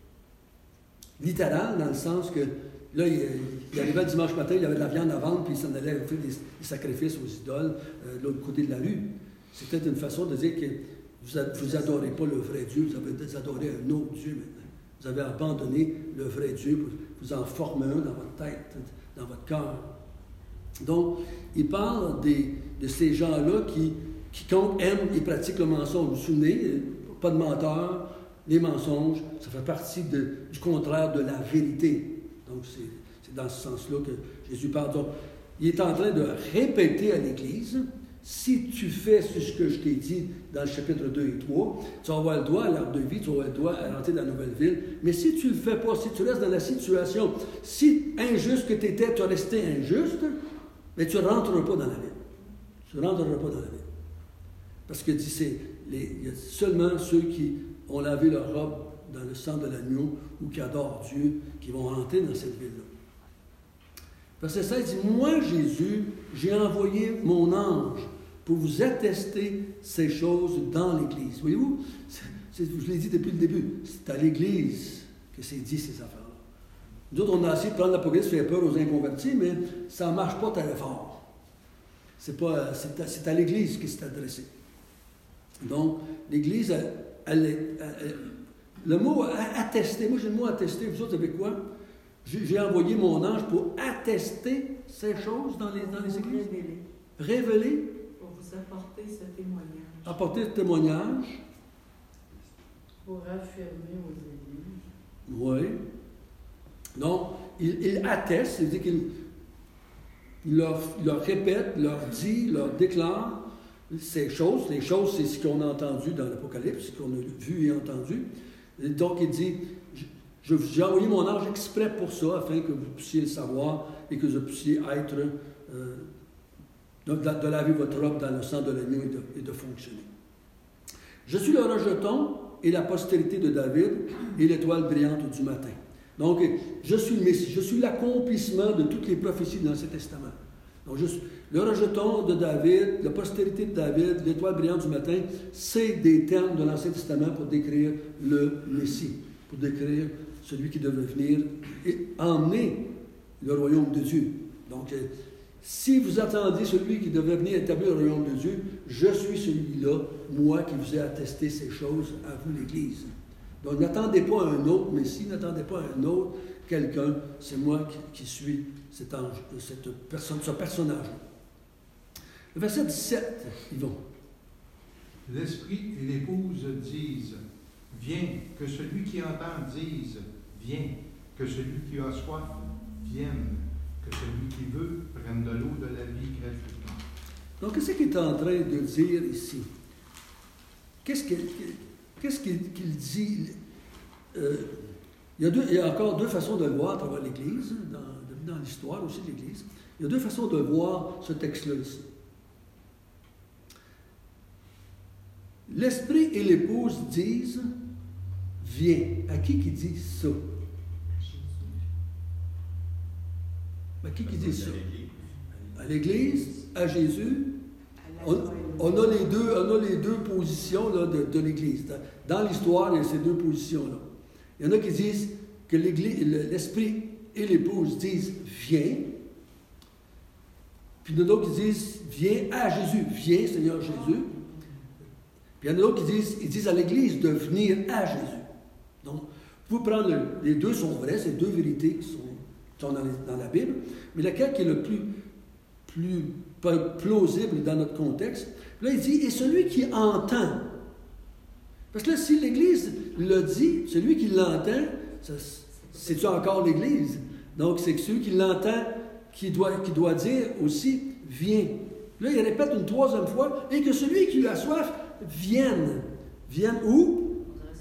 littéral, dans le sens que là, il arrivait le dimanche matin, il y avait de la viande à vendre, puis il s'en allait offrir des sacrifices aux idoles de l'autre côté de la rue. C'était une façon de dire que vous n'adorez pas le vrai Dieu, vous adorez un autre Dieu maintenant. Vous avez abandonné le vrai Dieu, vous en formez un dans votre tête, dans votre cœur. Donc, il parle de ces gens-là quiconque aime et pratique le mensonge. Vous vous souvenez, pas de menteur, les mensonges, ça fait partie du contraire de la vérité. Donc, c'est dans ce sens-là que Jésus parle. Donc, il est en train de répéter à l'Église, si tu fais ce que je t'ai dit dans le chapitre 2 et 3, tu vas avoir le droit à l'arbre de vie, tu vas avoir le droit à rentrer dans la nouvelle ville. Mais si tu ne le fais pas, si tu restes dans la situation, si injuste que tu étais, tu es resté injuste, mais tu ne rentreras pas dans la ville. Tu ne rentreras pas dans la ville. Parce que il y a seulement ceux qui ont lavé leur robe dans le sang de l'agneau ou qui adorent Dieu qui vont rentrer dans cette ville-là. Verset 16 dit, « Moi, Jésus, j'ai envoyé mon ange pour vous attester ces choses dans l'Église. » Voyez-vous, je l'ai dit depuis le début, c'est à l'Église que c'est dit ces affaires-là. Nous autres, on a essayé de prendre l'Apocalypse, faire peur aux inconvertis, mais ça ne marche pas très fort. C'est à l'Église qui s'est adressé. Donc, l'Église, le mot attester, moi j'ai le mot attester, vous autres, avec quoi? J'ai envoyé mon ange pour attester ces choses dans les églises. Révéler. Pour vous apporter ce témoignage. Apporter ce témoignage. Pour affirmer aux églises. Oui. Donc, il atteste, c'est-à-dire qu'il leur répète, leur dit, leur déclare ces choses. Les choses, c'est ce qu'on a entendu dans l'Apocalypse, ce qu'on a vu et entendu. Et donc, il dit, j'ai envoyé mon ange exprès pour ça, afin que vous puissiez le savoir et que vous puissiez être, de laver votre robe dans le sang de l'agneau et de fonctionner. Je suis le rejeton et la postérité de David et l'étoile brillante du matin. Donc, je suis le Messie, je suis l'accomplissement de toutes les prophéties de l'Ancien Testament. Donc, le rejeton de David, la postérité de David, l'étoile brillante du matin, c'est des termes de l'Ancien Testament pour décrire le Messie, pour décrire celui qui devait venir et emmener le royaume de Dieu. Donc, si vous attendiez celui qui devait venir établir le royaume de Dieu, je suis celui-là, moi qui vous ai attesté ces choses à vous, l'Église. Donc, n'attendez pas un autre Messie, n'attendez pas un autre quelqu'un, c'est moi qui suis cet ange, cette personne, ce personnage-là. Le verset 17, Yvon. L'Esprit et l'épouse disent, viens, que celui qui entend dise, viens, que celui qui a soif vienne, que celui qui veut prenne de l'eau de la vie gratuitement. Donc, qu'est-ce qu'il est en train de dire ici? Qu'est-ce qu'il dit? Il y a encore deux façons de le voir à travers l'Église, dans l'histoire aussi de l'Église. Il y a deux façons de voir ce texte-là ici. L'Esprit et l'épouse disent, viens. À qui dit ça? À qui dit ça? À l'Église, à Jésus. On a les deux positions là, de l'Église. Dans l'histoire, il y a ces deux positions-là. Il y en a qui disent que l'Esprit et l'épouse disent « Viens ». Puis il y en a d'autres qui disent « Viens à Jésus ». « Viens, Seigneur Jésus ». Puis il y en a d'autres qui disent à l'Église de venir à Jésus. Donc, vous pouvez prendre les deux sont vrais, c'est deux vérités qui sont dans la Bible, mais laquelle qui est le plus plausible dans notre contexte. Là, il dit « Et celui qui entend ». Parce que là, si l'Église le dit, celui qui l'entend, c'est-tu encore l'Église? Donc, c'est celui qui l'entend qui doit dire aussi « Viens ». Là, il répète une troisième fois « Et que celui qui a soif vienne ». Vienne où?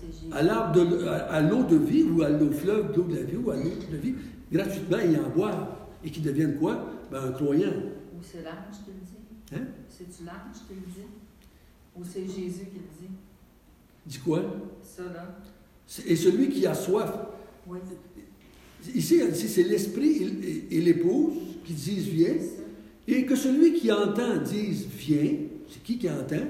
À l'eau de vie, ou à l'eau fleuve de l'eau de la vie, ou à l'eau de vie, gratuitement, et en boire. Et qui devienne quoi? Ben, un croyant. Ou c'est l'ange qui le dit? Hein? C'est-tu l'ange qui le dit? Ou c'est Jésus qui le dit? Dit quoi? Ça, là. Et celui qui a soif. Oui. Ici, c'est l'Esprit et l'épouse qui disent « Viens ». Et que celui qui entend dise « Viens ». C'est qui entend?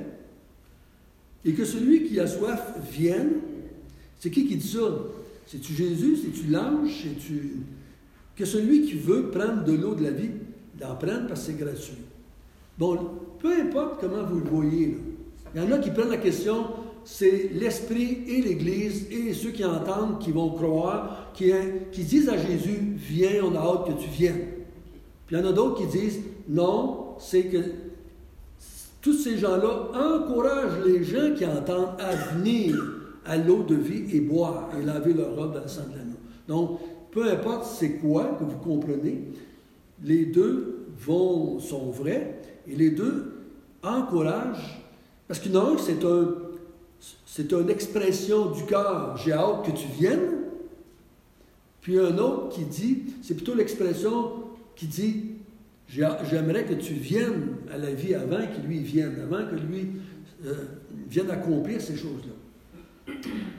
Et que celui qui a soif vienne. C'est qui dit ça? C'est-tu Jésus? C'est-tu l'ange? C'est-tu... Que celui qui veut prendre de l'eau de la vie, l'en prenne parce que c'est gratuit. Bon, peu importe comment vous le voyez, là. Il y en a qui prennent la question, c'est l'Esprit et l'Église et ceux qui entendent, qui vont croire, qui disent à Jésus, viens, on a hâte que tu viennes. Puis il y en a d'autres qui disent, non, c'est que tous ces gens-là encouragent les gens qui entendent à venir à l'eau de vie et boire et laver leur robe dans le sang de l'agneau. Donc, peu importe c'est quoi que vous comprenez, les deux sont vrais et les deux encouragent, parce qu'il y en a un, c'est une expression du cœur, j'ai hâte que tu viennes, puis un autre qui dit, c'est plutôt l'expression qui dit, j'aimerais que tu viennes à la vie avant qu'il lui vienne, avant que lui vienne accomplir ces choses-là.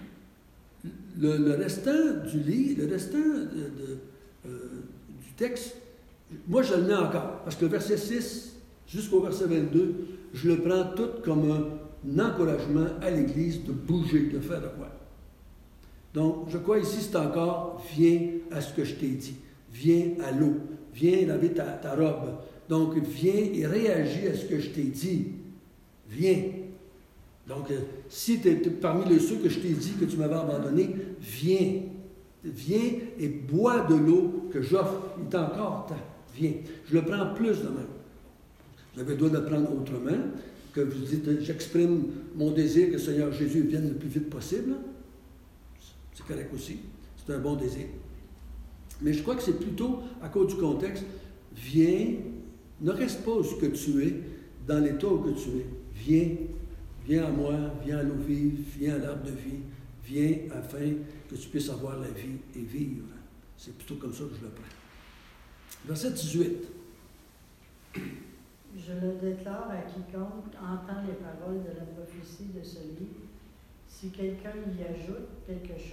Le restant du livre, le restant du texte, moi je le mets encore, parce que le verset 6 jusqu'au verset 22, je le prends tout comme un encouragement à l'Église de bouger, de faire de quoi. Donc, je crois ici, c'est encore, viens à ce que je t'ai dit, viens à l'eau, viens laver ta robe. Donc, viens et réagis à ce que je t'ai dit, viens. Donc, si tu es parmi ceux que je t'ai dit que tu m'avais abandonné, viens. Viens et bois de l'eau que j'offre. Il est encore temps. Viens. Je le prends plus de même. J'avais le droit de le prendre autrement, que vous dites, j'exprime mon désir que le Seigneur Jésus vienne le plus vite possible. C'est correct aussi. C'est un bon désir. Mais je crois que c'est plutôt à cause du contexte. Viens, ne reste pas où que tu es, dans l'état où que tu es. Viens. Viens à moi, viens à l'eau vive, viens à l'arbre de vie, viens afin que tu puisses avoir la vie et vivre. C'est plutôt comme ça que je le prends. Verset 18. Je le déclare à quiconque entend les paroles de la prophétie de ce livre. Si quelqu'un y ajoute quelque chose,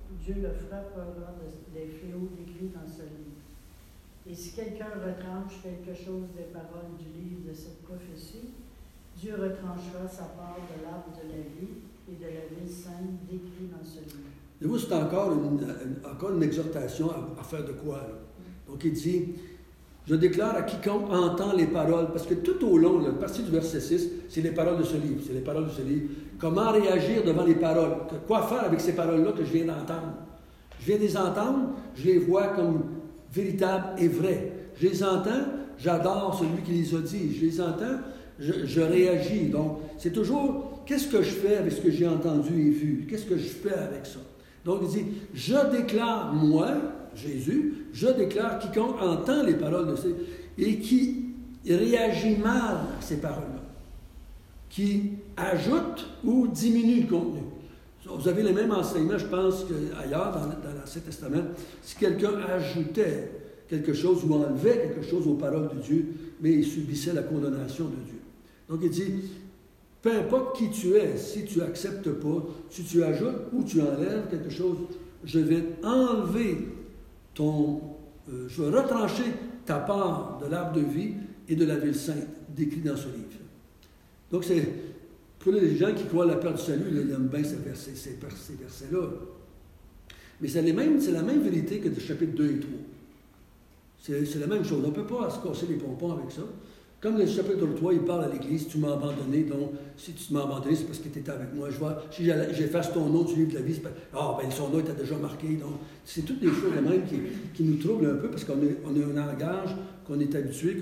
Dieu le frappera des fléaux décrits dans ce livre. Et si quelqu'un retranche quelque chose des paroles du livre de cette prophétie, Dieu retranchera sa part de l'arbre de la vie et de la vie sainte décrit dans ce livre. Et vous, c'est encore une exhortation à faire de quoi, là? Donc, il dit, je déclare à quiconque entend les paroles, parce que tout au long, la partie du verset 6, c'est les paroles de ce livre. C'est les paroles de ce livre. Comment réagir devant les paroles? Quoi faire avec ces paroles-là que je viens d'entendre? Je viens de les entendre, je les vois comme véritables et vraies. Je les entends, j'adore celui qui les a dit. Je les entends, je réagis. Donc, c'est toujours, qu'est-ce que je fais avec ce que j'ai entendu et vu? Qu'est-ce que je fais avec ça? Donc, il dit, je déclare, moi, Jésus, je déclare quiconque entend les paroles de ces... et qui réagit mal à ces paroles-là, qui ajoute ou diminue le contenu. Vous avez les mêmes enseignements, je pense, qu'ailleurs dans l'Ancien Testament. Si quelqu'un ajoutait quelque chose ou enlevait quelque chose aux paroles de Dieu, mais il subissait la condamnation de Dieu. Donc, il dit, peu importe qui tu es, si tu n'acceptes pas, si tu ajoutes ou tu enlèves quelque chose, je vais enlever je vais retrancher ta part de l'arbre de vie et de la ville sainte, décrit dans ce livre. Donc, c'est pour les gens qui croient à la perte du salut, ils aiment bien ces versets-là. Mais c'est la même vérité que le chapitre 2 et 3. C'est la même chose. On ne peut pas se casser les pompons avec ça. Comme le chapitre 3, il parle à l'Église, tu m'as abandonné, donc si tu m'as abandonné, c'est parce que tu étais avec moi. Si j'efface ton nom du livre de la vie, son nom était déjà marqué. Donc, c'est toutes des choses même qui nous troublent un peu parce qu'on a un langage qu'on est habitué,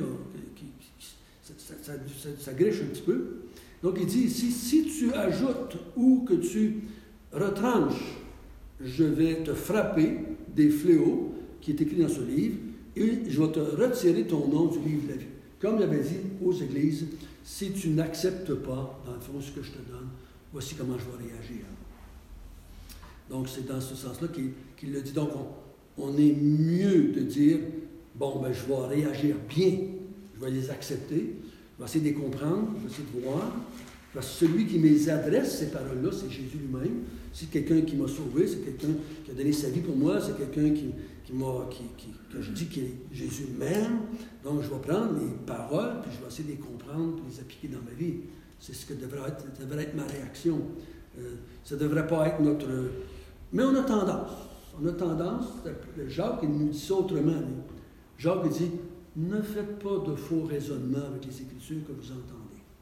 ça griche un petit peu. Donc, il dit, si tu ajoutes ou que tu retranches, je vais te frapper des fléaux qui est écrit dans ce livre et je vais te retirer ton nom du livre de la vie. Comme il avait dit aux églises, si tu n'acceptes pas, dans le fond, ce que je te donne, voici comment je vais réagir. Donc, c'est dans ce sens-là qu'il le dit. Donc, on est mieux de dire, bon, je vais réagir bien, je vais les accepter, je vais essayer de les comprendre, je vais essayer de voir. Parce que celui qui me les adresse, ces paroles-là, c'est Jésus lui-même. C'est quelqu'un qui m'a sauvé, c'est quelqu'un qui a donné sa vie pour moi, c'est quelqu'un que je dis que Jésus m'aime. Donc, je vais prendre les paroles, puis je vais essayer de les comprendre, puis les appliquer dans ma vie. C'est ce que devrait être ma réaction. Ça ne devrait pas être notre... Mais on a tendance, Jacques, il nous dit ça autrement. Jacques, il dit, ne faites pas de faux raisonnements avec les Écritures que vous entendez.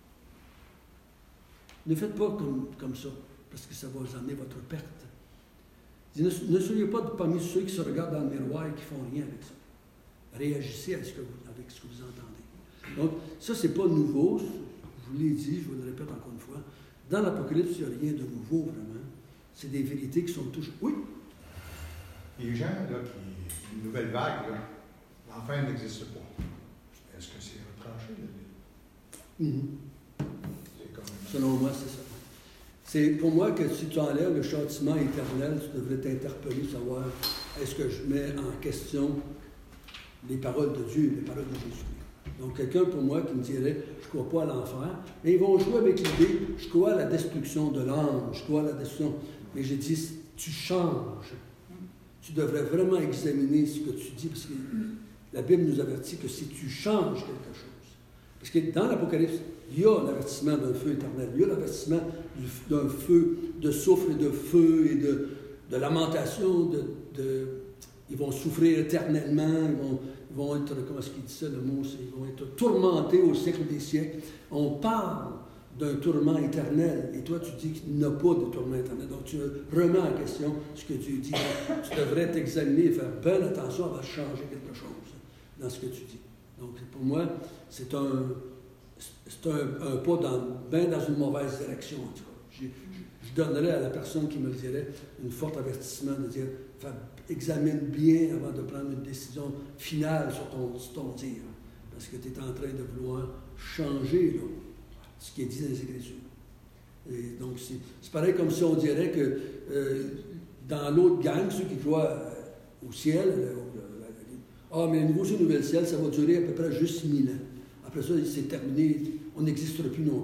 Ne faites pas comme ça, parce que ça va vous amener votre perte. Il dit, ne soyez pas parmi ceux qui se regardent dans le miroir et qui ne font rien avec ça. Réagissez avec ce que vous entendez. Donc, ça, ce n'est pas nouveau. Je vous l'ai dit, je vous le répète encore une fois. Dans l'Apocalypse, il n'y a rien de nouveau, vraiment. C'est des vérités qui sont toujours... Oui? Les gens, là, une nouvelle vague, là, l'enfer n'existe pas. Est-ce que c'est retranché, la Bible? Selon moi, c'est ça. C'est pour moi que si tu enlèves le châtiment éternel, tu devrais t'interpeller, savoir est-ce que je mets en question les paroles de Dieu, les paroles de Jésus. Donc, quelqu'un pour moi qui me dirait je ne crois pas à l'enfer, mais ils vont jouer avec l'idée je crois à la destruction de l'âme, je crois à la destruction. Mais j'ai dit tu changes. Tu devrais vraiment examiner ce que tu dis, parce que la Bible nous avertit que si tu changes quelque chose, parce que dans l'Apocalypse, il y a l'avertissement d'un feu éternel, il y a l'avertissement d'un feu, de souffle et de feu et de lamentation, ils vont souffrir éternellement, ils vont être, comment est-ce qu'il dit ça, le mot, ils vont être tourmentés au siècle des siècles. On parle d'un tourment éternel, et toi tu dis qu'il n'y a pas de tourment éternel, donc tu remets en question ce que Dieu dit. Tu devrais t'examiner et faire bien attention avant de changer quelque chose dans ce que tu dis. Donc pour moi, c'est un pas bien dans une mauvaise direction, en tout cas. Je donnerais à la personne qui me le dirait un fort avertissement de dire examine bien avant de prendre une décision finale sur ton tir, parce que tu es en train de vouloir changer là, ce qui est dit dans les Écritures. Et donc, c'est pareil comme si on dirait que dans l'autre gang, ceux qui croient au ciel, mais le nouveau ciel, le nouvel ciel, ça va durer à peu près juste 6000 ans. Après ça, c'est terminé, on n'existera plus non plus.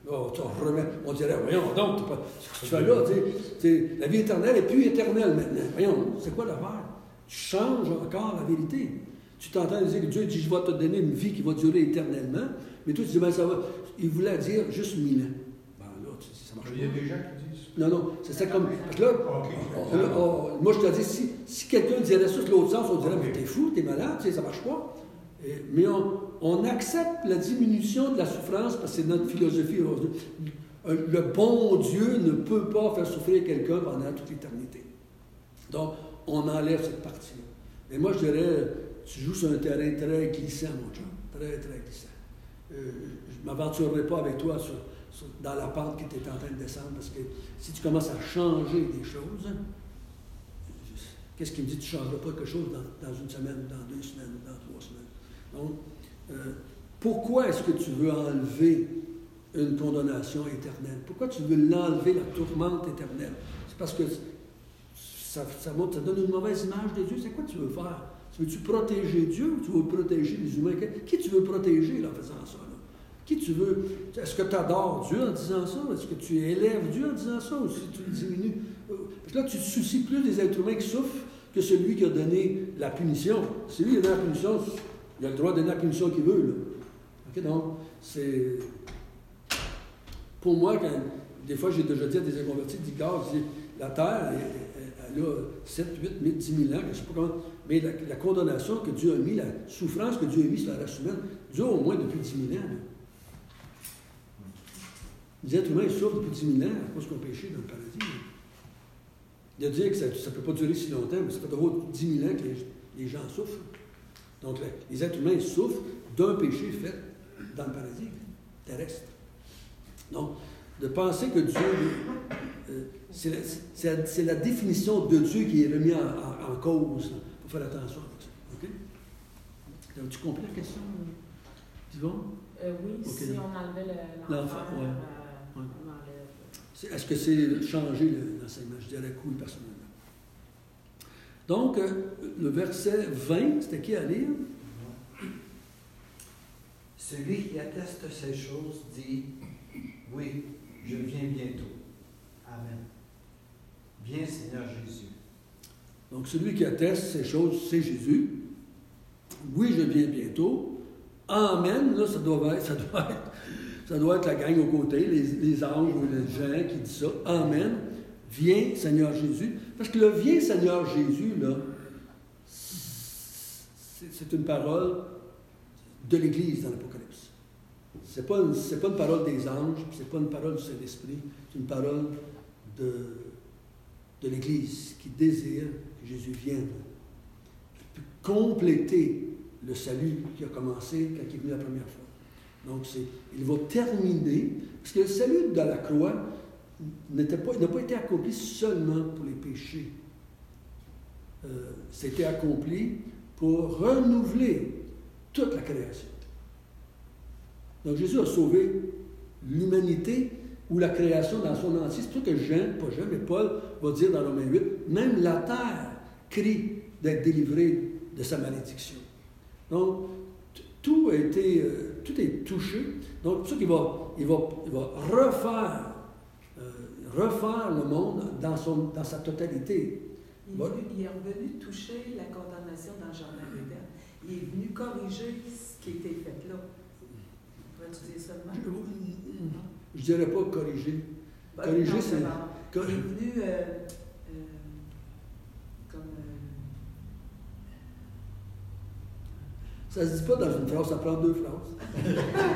On dirait, voyons donc, ce que tu fais là, la vie éternelle n'est plus éternelle maintenant. Voyons, c'est quoi l'affaire? Tu changes encore la vérité. Tu t'entends dire que Dieu dit, je vais te donner une vie qui va durer éternellement, mais toi, tu dis, ben ça va. Il voulait dire juste 1000 ans. Ben là, ça marche pas. Il y a des gens qui disent. Non, c'est ça comme. Parce que là, moi, je te dis, si quelqu'un dirait ça de l'autre sens, on dirait, mais t'es fou, t'es malade, ça marche pas. Mais on accepte la diminution de la souffrance parce que c'est notre philosophie. Le bon Dieu ne peut pas faire souffrir quelqu'un pendant toute l'éternité. Donc, on enlève cette partie-là. Et moi, je dirais, tu joues sur un terrain très glissant, mon chum. Très, très glissant. Je ne m'aventurerai pas avec toi dans la pente que tu es en train de descendre parce que si tu commences à changer des choses, qu'est-ce qui me dit que tu ne changeras pas quelque chose dans une semaine, dans 2 semaines, dans 3 semaines? Donc, pourquoi est-ce que tu veux enlever une condamnation éternelle? Pourquoi tu veux l'enlever, la tourmente éternelle? C'est parce que ça donne une mauvaise image de Dieu. C'est quoi que tu veux faire? Veux-tu protéger Dieu ou tu veux protéger les humains? Qui tu veux protéger là, en faisant ça? Là? Qui tu veux? Est-ce que tu adores Dieu en disant ça? Est-ce que tu élèves Dieu en disant ça ou si tu le diminues? Parce que là, tu te soucies plus des êtres humains qui souffrent que celui qui a donné la punition. Celui qui a donné la punition, il a le droit de donner la punition qu'il veut. Là. OK, donc, c'est... Pour moi, des fois, j'ai déjà dit à des inconvertis, la terre, elle a 7, 8, 10 000 ans, je ne sais pas comment, mais la condamnation que Dieu a mis, la souffrance que Dieu a mis sur la race humaine, dure au moins depuis 10 000 ans. Là. Les êtres humains souffrent depuis 10 000 ans à cause qu'on péché dans le paradis. Là. Il a dit que ça ne peut pas durer si longtemps, mais ça fait d'abord 10 000 ans que les gens souffrent. Donc, les êtres humains souffrent d'un péché fait dans le paradis terrestre. Donc, de penser que Dieu, c'est la définition de Dieu qui est remise en cause. Il faut faire attention avec ça. OK? Donc, tu comprends la question, Yvon? Oui, okay. Si on enlevait l'enfer, on enlève. Est-ce que c'est changer l'enseignement? Je dirais que oui, personnellement. Donc, le verset 20, c'était qui à lire? Celui qui atteste ces choses dit, oui, je viens bientôt. Amen. Viens, Seigneur Jésus. Donc, celui qui atteste ces choses, c'est Jésus. Oui, je viens bientôt. Amen. Là, ça doit être la gang aux côtés, les anges ou les gens qui disent ça. Amen. Viens, Seigneur Jésus. Parce que le viens, Seigneur Jésus, là, c'est une parole de l'Église dans l'Apocalypse. C'est pas une parole des anges, c'est pas une parole du Saint-Esprit, c'est une parole de l'Église qui désire que Jésus vienne compléter le salut qui a commencé quand il est venu la première fois. Donc, il va terminer, parce que le salut de la croix n'a pas été accompli seulement pour les péchés. C'était accompli pour renouveler toute la création. Donc, Jésus a sauvé l'humanité ou la création dans son entier. C'est pour ça que Jean, mais Paul va dire dans Romains 8, même la terre crie d'être délivrée de sa malédiction. Donc, tout est touché. Donc, c'est pour ça qu'il va refaire le monde dans sa totalité. Il est revenu toucher la condamnation dans le jardin d'Éden. Il est venu corriger ce qui était fait là. Pourrais-tu dire ça de même? Je ne dirais pas corriger. Corriger, c'est... Il est venu comme... Ça ne se dit pas dans une phrase, ça prend 2 phrases.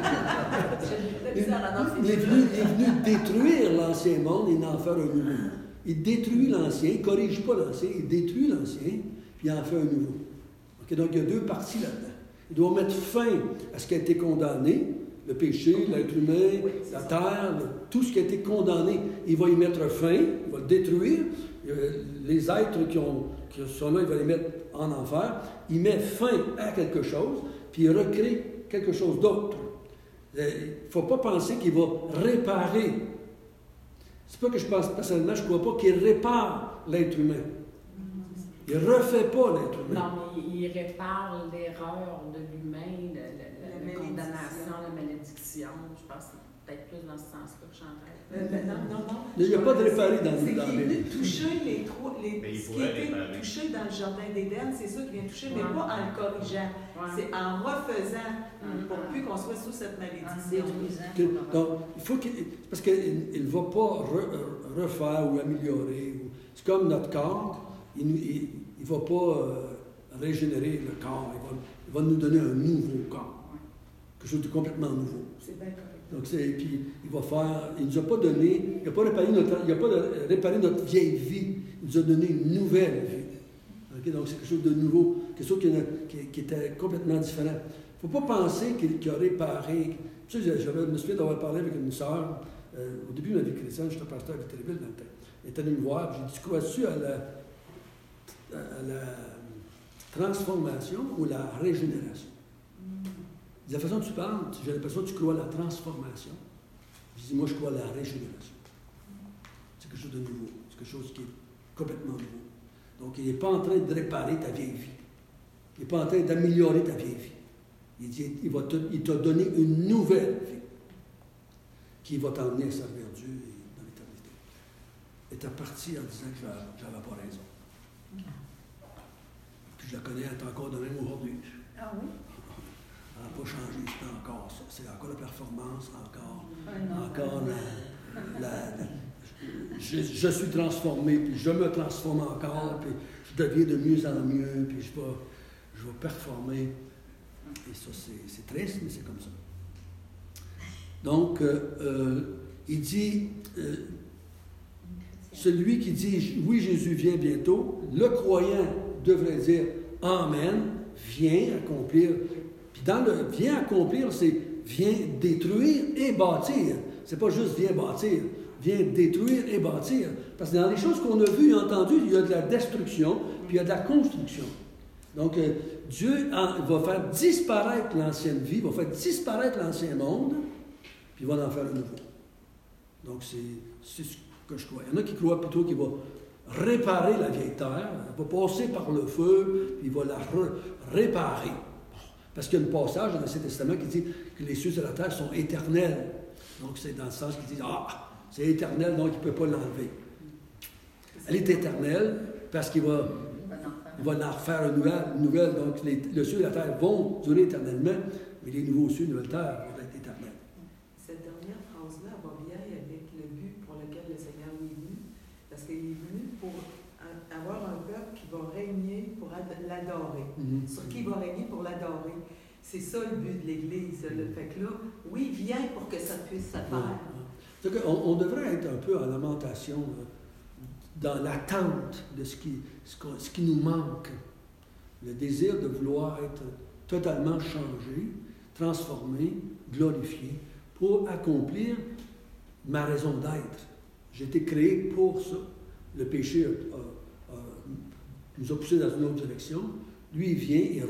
Il est venu détruire l'ancien monde et en faire un nouveau. Il détruit l'ancien, il ne corrige pas l'ancien, il détruit l'ancien, puis il en fait un nouveau. Okay, donc, il y a 2 parties là-dedans. Il doit mettre fin à ce qui a été condamné, le péché, l'être humain, la terre, tout ce qui a été condamné. Il va y mettre fin, il va le détruire. Les êtres qui sont là, il va les mettre en enfer. Il met fin à quelque chose, puis il recrée quelque chose d'autre. Il ne faut pas penser qu'il va réparer. C'est pas que je pense personnellement, je ne crois pas qu'il répare l'être humain. Il ne refait pas l'être humain. Non, mais il répare l'erreur de l'humain, la condamnation, la malédiction. Je pense peut-être plus dans ce sens-là que Chantal. Non. Il n'y a pas de réparé dans C'est dans qu'il est les- venu toucher Mais il ce qui pourrait était réparer. touché dans le jardin d'Éden, c'est ça qui vient toucher, mais Ouais. pas en le corrigeant. Ouais. C'est en refaisant pour Mhm. plus qu'on soit sous cette En malédiction. détruisant. Que- pour le donc, il faut qu'il. Parce qu'il ne va pas refaire ou améliorer. C'est comme notre corps, il ne va pas régénérer le corps. Il va nous donner un nouveau corps. Quelque chose de complètement nouveau. C'est bien correct. Donc, puis il va faire. Il ne nous a pas donné. Il n'a pas réparé notre vieille vie. Il nous a donné une nouvelle vie. OK? Donc, c'est quelque chose de nouveau. Quelque chose qui était complètement différent. Il ne faut pas penser qu'il a réparé. Tu sais, je me souviens d'avoir parlé avec une sœur. Au début de ma vie chrétienne, j'étais pasteur à Vitterville dans le temps. Elle est allée me voir. J'ai dit, tu crois-tu à la transformation ou la régénération? De la façon dont tu parles, j'ai l'impression que tu crois à la transformation. Je dis, moi, je crois à la régénération. C'est quelque chose de nouveau. C'est quelque chose qui est complètement nouveau. Donc, il n'est pas en train de réparer ta vieille vie. Il n'est pas en train d'améliorer ta vieille vie. Il dit, il t'a donné une nouvelle vie qui va t'emmener à servir Dieu dans l'éternité. Et tu es parti en disant que j'avais pas raison. Puis je la connais, elle est encore de même aujourd'hui. Ah oui? Elle n'a pas changé, c'est encore ça. C'est encore la performance, Non. encore je suis transformé, puis je me transforme encore, puis je deviens de mieux en mieux, puis je vais performer. Et ça, c'est triste, mais c'est comme ça. Donc, il dit, celui qui dit, oui, Jésus vient bientôt, le croyant devrait dire, Amen, viens accomplir. Puis dans le viens accomplir, c'est viens détruire et bâtir. C'est pas juste viens bâtir, viens détruire et bâtir. Parce que dans les choses qu'on a vues et entendues, il y a de la destruction, puis il y a de la construction. Donc, Dieu va faire disparaître l'ancienne vie, va faire disparaître l'ancien monde, puis il va en faire un nouveau. Donc, c'est ce que je crois. Il y en a qui croient plutôt qu'il va réparer la vieille terre, il va passer par le feu, puis il va la réparer. Parce qu'il y a un passage dans l'Ancien Testament qui dit que les cieux et la terre sont éternels. Donc, c'est dans le sens qu'ils disent, c'est éternel, donc il ne peut pas l'enlever. Elle est éternelle parce qu'il va en refaire une nouvelle. Donc, le ciel et la terre vont durer éternellement, mais les nouveaux cieux et les nouvelles terres vont être éternels. Cette dernière phrase-là va bien avec le but pour lequel le Seigneur est venu, parce qu'il est venu pour avoir un peuple qui va régner pour l'adorer. Mm-hmm. Sur qui il va régner pour l'adorer. C'est ça le but de l'Église. Fait que là, oui, viens pour que ça puisse se faire. Ouais. On devrait être un peu en lamentation, dans l'attente de ce qui nous manque. Le désir de vouloir être totalement changé, transformé, glorifié, pour accomplir ma raison d'être. J'ai été créé pour ça. Le péché nous a poussés dans une autre direction. Lui, il vient, il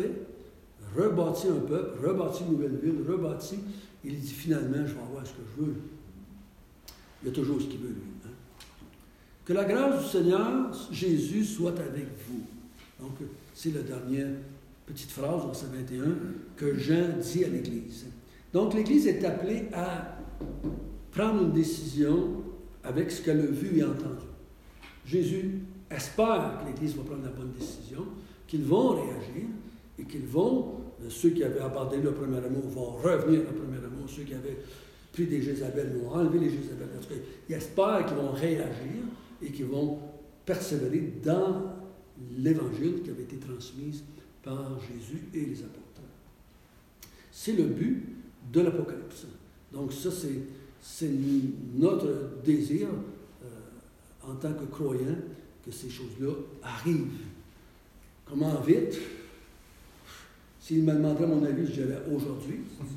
rebâtit un peuple, rebâtit une nouvelle ville, rebâtit. Il dit finalement, je vais avoir ce que je veux. Il y a toujours ce qu'il veut, lui. Hein? Que la grâce du Seigneur Jésus soit avec vous. Donc, c'est la dernière petite phrase, verset 21, que Jean dit à l'Église. Donc, l'Église est appelée à prendre une décision avec ce qu'elle a vu et entendu. Jésus espère que l'Église va prendre la bonne décision, qu'ils vont réagir et qu'ils vont, ceux qui avaient abandonné le premier amour vont revenir au premier amour, ceux qui avaient pris des Jézabel vont enlever les Jézabel. En tout cas, ils espèrent qu'ils vont réagir et qu'ils vont persévérer dans l'Évangile qui avait été transmis par Jésus et les apôtres. C'est le but de l'Apocalypse. Donc ça, c'est notre désir en tant que croyants que ces choses-là arrivent. Comment vite? S'il me demanderait mon avis, je dirais aujourd'hui.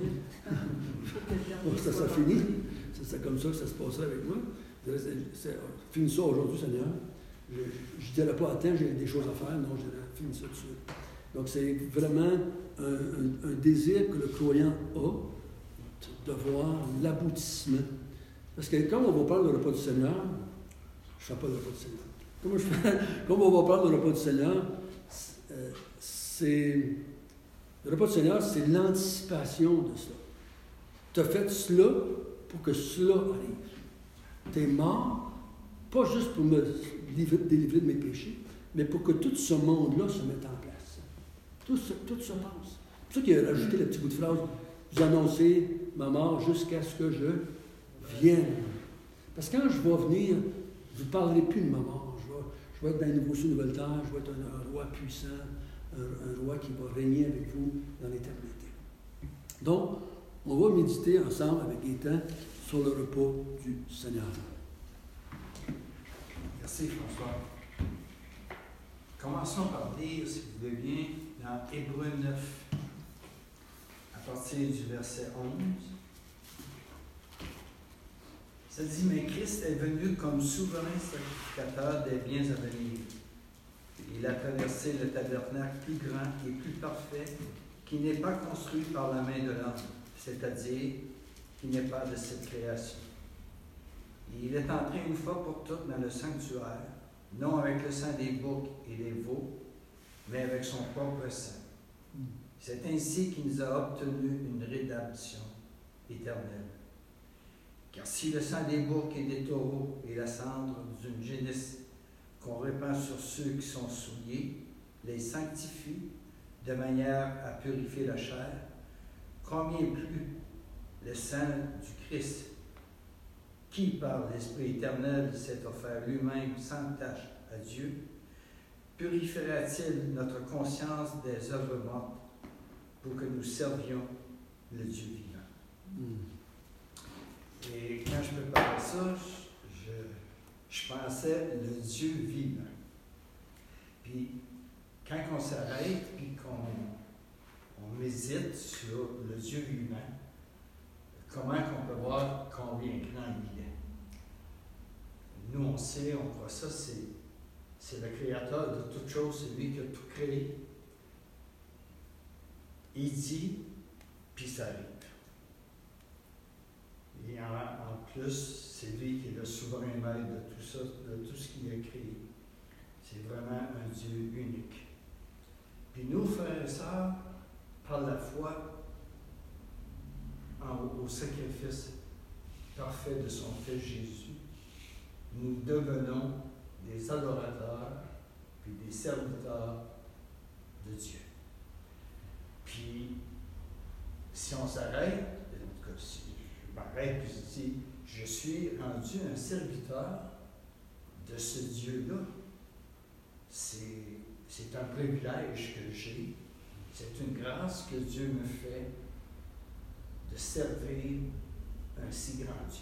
Ça finit. C'est comme ça que ça se passerait avec moi. Finis ça aujourd'hui, Seigneur. Je ne dirais pas, attends, j'ai des choses à faire. Non, je dirais, finis ça tout de suite. Donc, c'est vraiment un désir que le croyant a de voir l'aboutissement. Parce que quand on va prendre le repas du Seigneur, je ne fais pas le repas du Seigneur. Comment je fais? Comme on va prendre le repas du Seigneur, le repas du Seigneur, c'est l'anticipation de cela. Tu as fait cela pour que cela arrive. Tu es mort, pas juste pour me délivrer de mes péchés, mais pour que tout ce monde-là se mette en place. Tout se passe. C'est pour ça qu'il a rajouté le petit bout de phrase, vous annoncez ma mort jusqu'à ce que je vienne. Parce que quand je vais venir, je ne parlerai plus de ma mort. Je vais être dans une nouvelle cieux, nouvelle terre, je vais être un roi puissant, un roi qui va régner avec vous dans l'éternité. Donc, on va méditer ensemble avec Gaétan sur le repos du Seigneur. Merci François. Commençons par lire, si vous voulez bien, dans Hébreux 9, à partir du verset 11. Ça dit, mais Christ est venu comme souverain sacrificateur des biens à venir. Il a traversé le tabernacle plus grand et plus parfait qui n'est pas construit par la main de l'homme, c'est-à-dire qui n'est pas de cette création. Et il est entré une fois pour toutes dans le sanctuaire, non avec le sang des boucs et des veaux, mais avec son propre sang. C'est ainsi qu'il nous a obtenu une rédemption éternelle. Car si le sang des boucs et des taureaux et la cendre d'une génisse qu'on répand sur ceux qui sont souillés les sanctifie de manière à purifier la chair, combien plus le sang du Christ, qui par l'Esprit éternel s'est offert lui-même sans tache à Dieu, purifiera-t-il notre conscience des œuvres mortes pour que nous servions le Dieu vivant. Et quand je préparais ça, je pensais le Dieu vivant. Puis, quand on s'arrête et qu'on médite sur le Dieu vivant, comment on peut voir combien grand il est. Nous, on sait, on croit ça, c'est le créateur de toutes choses, c'est lui qui a tout créé. Il dit, puis ça arrive. Et en plus, c'est lui qui est le souverain maître de tout ça, de tout ce qu'il a créé. C'est vraiment un Dieu unique. Puis nous, frères et sœurs, par la foi au sacrifice parfait de son Fils Jésus, nous devenons des adorateurs puis des serviteurs de Dieu. Puis, si on s'arrête, si je m'arrête puis je dis, je suis rendu un serviteur de ce Dieu-là. C'est un privilège que j'ai. C'est une grâce que Dieu me fait de servir un si grand Dieu.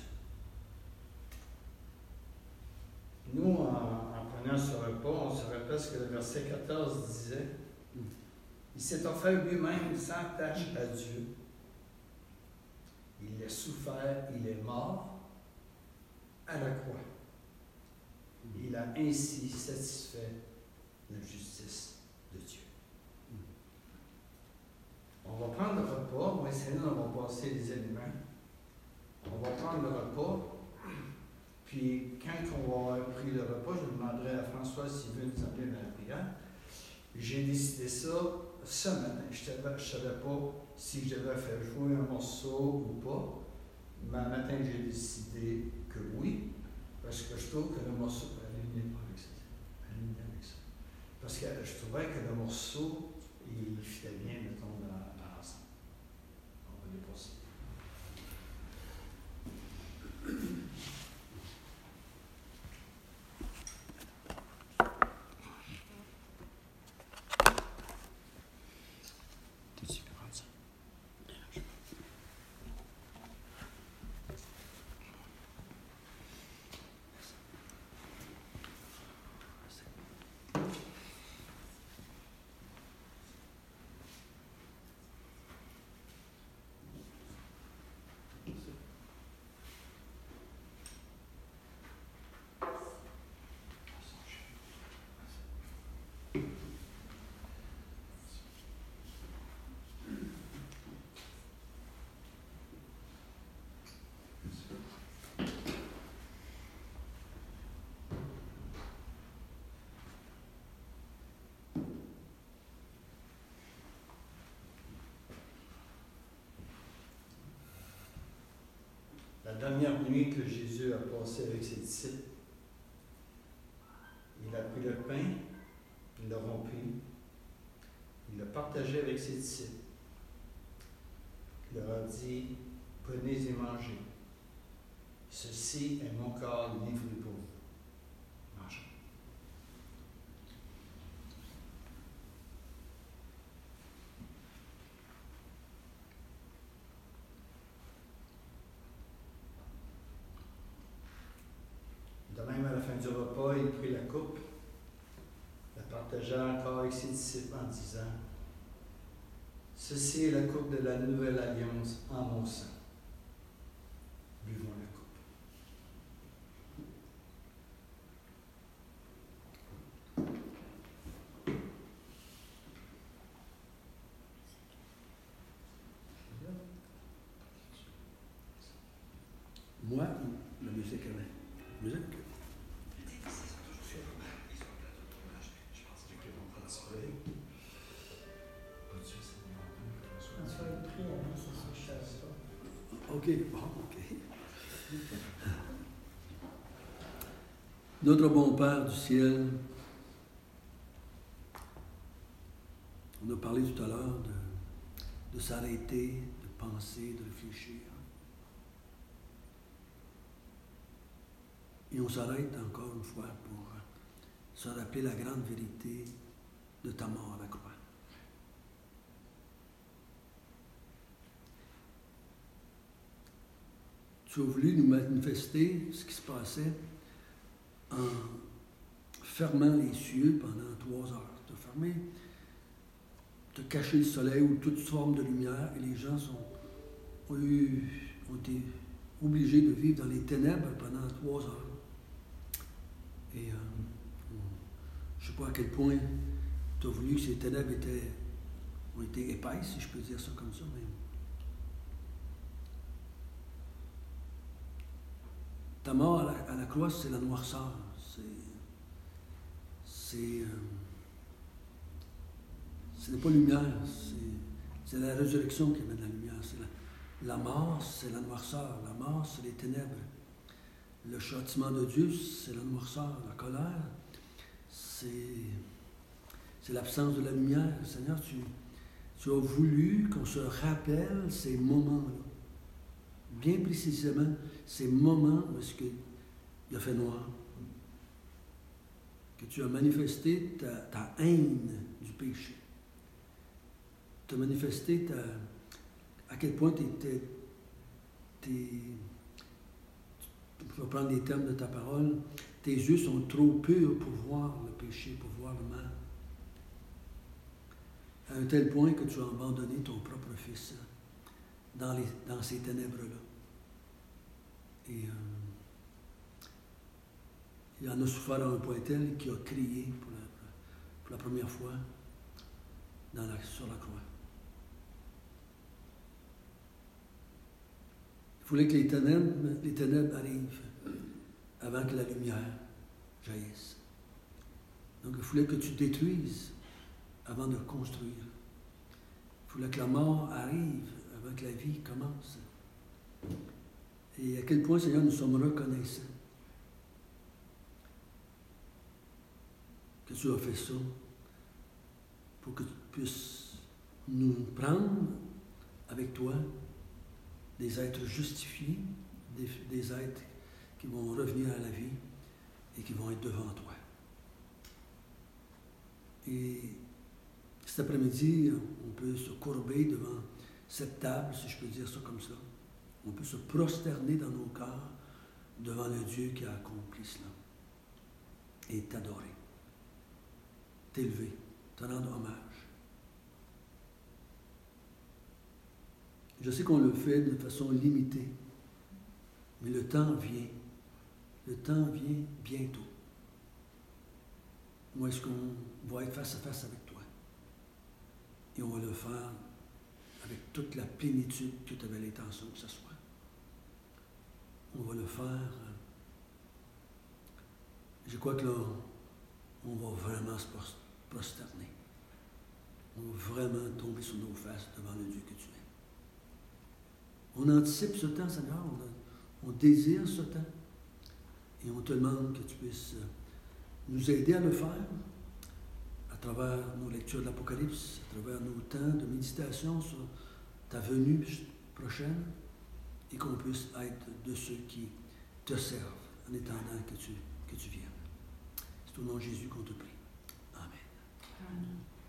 Nous, en prenant ce repas, on se rappelle ce que le verset 14 disait. Il s'est offert lui-même sans tache à Dieu. Il a souffert, il est mort à la croix. Il a ainsi satisfait la justice de Dieu. On va prendre le repas. Moi, c'est là on va passer les éléments. On va prendre le repas. Puis, quand on va avoir pris le repas, je demanderai à François s'il veut nous appeler dans la prière. J'ai décidé ça ce matin. Je ne savais pas si je devais faire jouer un morceau ou pas. Mais un matin, j'ai décidé que oui, parce que je trouve que le morceau. Alignez pas avec ça. Alignez avec ça. Parce que je trouvais que le morceau, il fitait bien, mettons, dans l'ensemble. On va dépasser. dernière nuit que Jésus a passée avec ses disciples, il a pris le pain, il l'a rompu, il l'a partagé avec ses disciples. Il leur a dit, prenez et mangez. Ceci est mon corps livré pour vous. Mangez. De même, à la fin du repas, il prit la coupe, la partagea encore avec ses disciples en disant, ceci est la coupe de la nouvelle alliance en mon sang. Buvons la coupe. Moi, la musique, musique. François est pris avant, c'est ça, je sais pas. OK, bon, OK. Notre bon Père du ciel, on a parlé tout à l'heure de s'arrêter, de penser, de réfléchir. Et on s'arrête encore une fois pour se rappeler la grande vérité de ta mort à la croix. Tu as voulu nous manifester ce qui se passait en fermant les cieux pendant 3 heures. Tu as fermé, tu as caché le soleil ou toute forme de lumière et les gens ont été obligés de vivre dans les ténèbres pendant 3 heures. Et je ne sais pas à quel point tu as voulu que ces ténèbres ont été épaisses, si je peux dire ça comme ça. Mais ta mort à la croix, c'est la noirceur. Ce n'est pas lumière, c'est la résurrection qui amène la lumière. La mort, c'est la noirceur. La mort, c'est les ténèbres. Le châtiment de Dieu, c'est la noirceur. La colère, c'est l'absence de la lumière. Seigneur, tu as voulu qu'on se rappelle ces moments-là. Bien précisément, ces moments où est-ce qu'il a fait noir. Que tu as manifesté ta haine du péché. Tu as manifesté à quel point je vais prendre les termes de ta parole, tes yeux sont trop purs pour voir le péché, pour voir le mal. À un tel point que tu as abandonné ton propre Fils dans ces ténèbres-là. Et il en a souffert à un point tel qu'il a crié pour la première fois sur la croix. Il fallait que les ténèbres arrivent avant que la lumière jaillisse. Donc il fallait que tu détruises avant de construire. Il fallait que la mort arrive avant que la vie commence. Et à quel point, Seigneur, nous sommes reconnaissants que tu as fait ça pour que tu puisses nous prendre avec toi des êtres justifiés, des êtres qui vont revenir à la vie et qui vont être devant toi. Et cet après-midi, on peut se courber devant cette table, si je peux dire ça comme ça. On peut se prosterner dans nos cœurs devant le Dieu qui a accompli cela. Et t'adorer, t'élever, te rendre hommage. Je sais qu'on le fait de façon limitée, mais le temps vient. Le temps vient bientôt. Où est-ce qu'on va être face à face avec toi? Et on va le faire avec toute la plénitude que tu avais l'intention que ce soit. On va le faire. Je crois que là, on va vraiment se prosterner. On va vraiment tomber sur nos faces devant le Dieu que tu es. On anticipe ce temps, Seigneur. On désire ce temps et on te demande que tu puisses nous aider à le faire à travers nos lectures de l'Apocalypse, à travers nos temps de méditation sur ta venue prochaine et qu'on puisse être de ceux qui te servent en attendant que tu viennes. C'est au nom de Jésus qu'on te prie. Amen. Amen.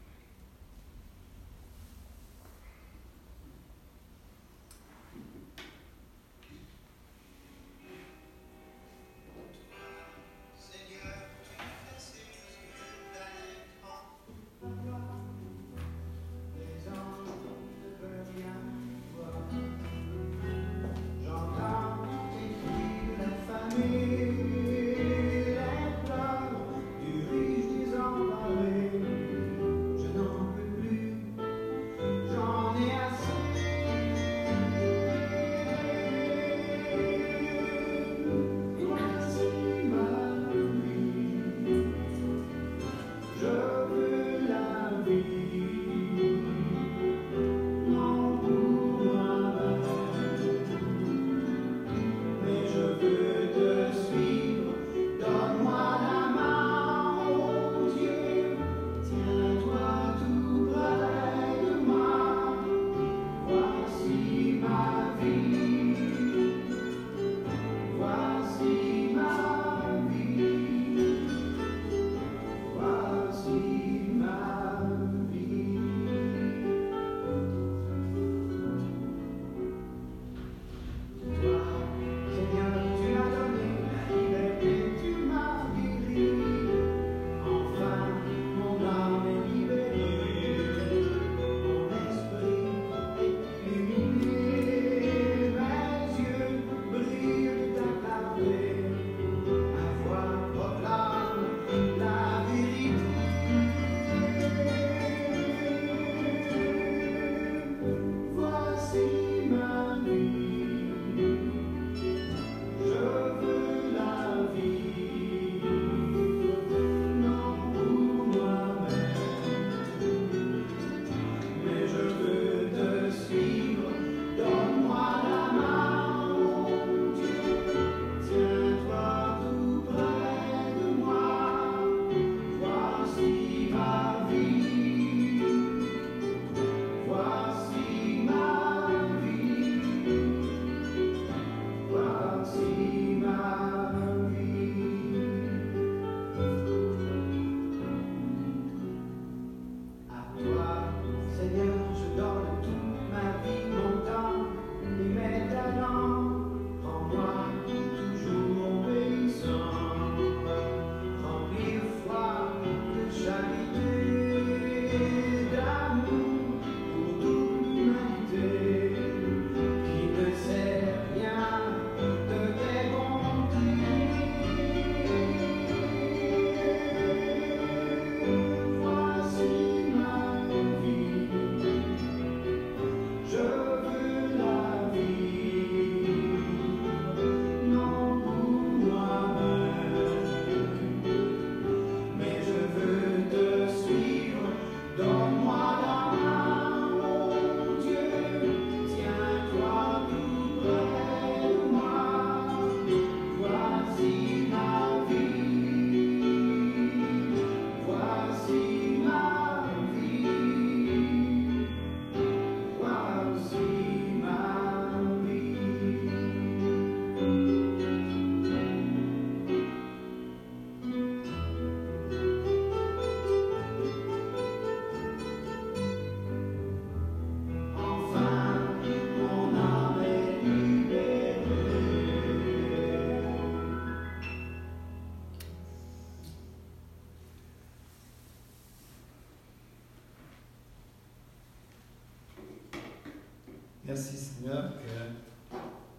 Merci Seigneur que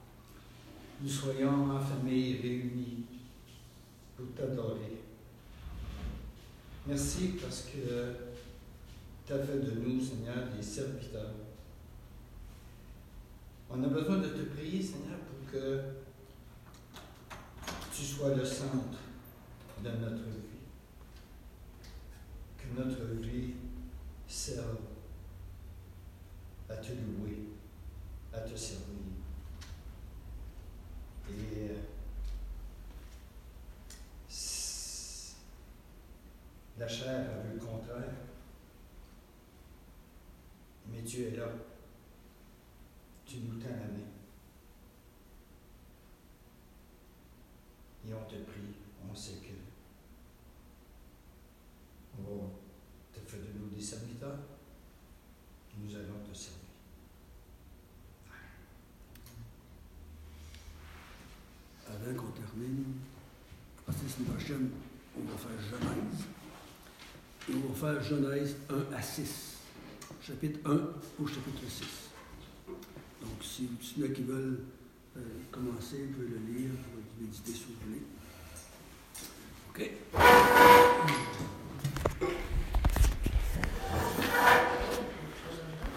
nous soyons en famille réunis pour t'adorer. Merci parce que tu as fait de nous, Seigneur, des serviteurs. On a besoin de te prier, Seigneur, pour que tu sois le centre de notre vie. Que notre vie serve à te louer, à te servir. Et tu es là. Tu nous tends la main. Et on te prie, on sait que on te fait de nous des serviteurs. Nous allons te servir. Avant qu'on termine, parce que la semaine prochaine, on va faire Genèse. Et on va faire Genèse 1 à 6. Chapitre 1 au chapitre 6. Donc, si il y en a qui veulent commencer, vous pouvez le lire, vous pouvez méditer si vous voulez. OK.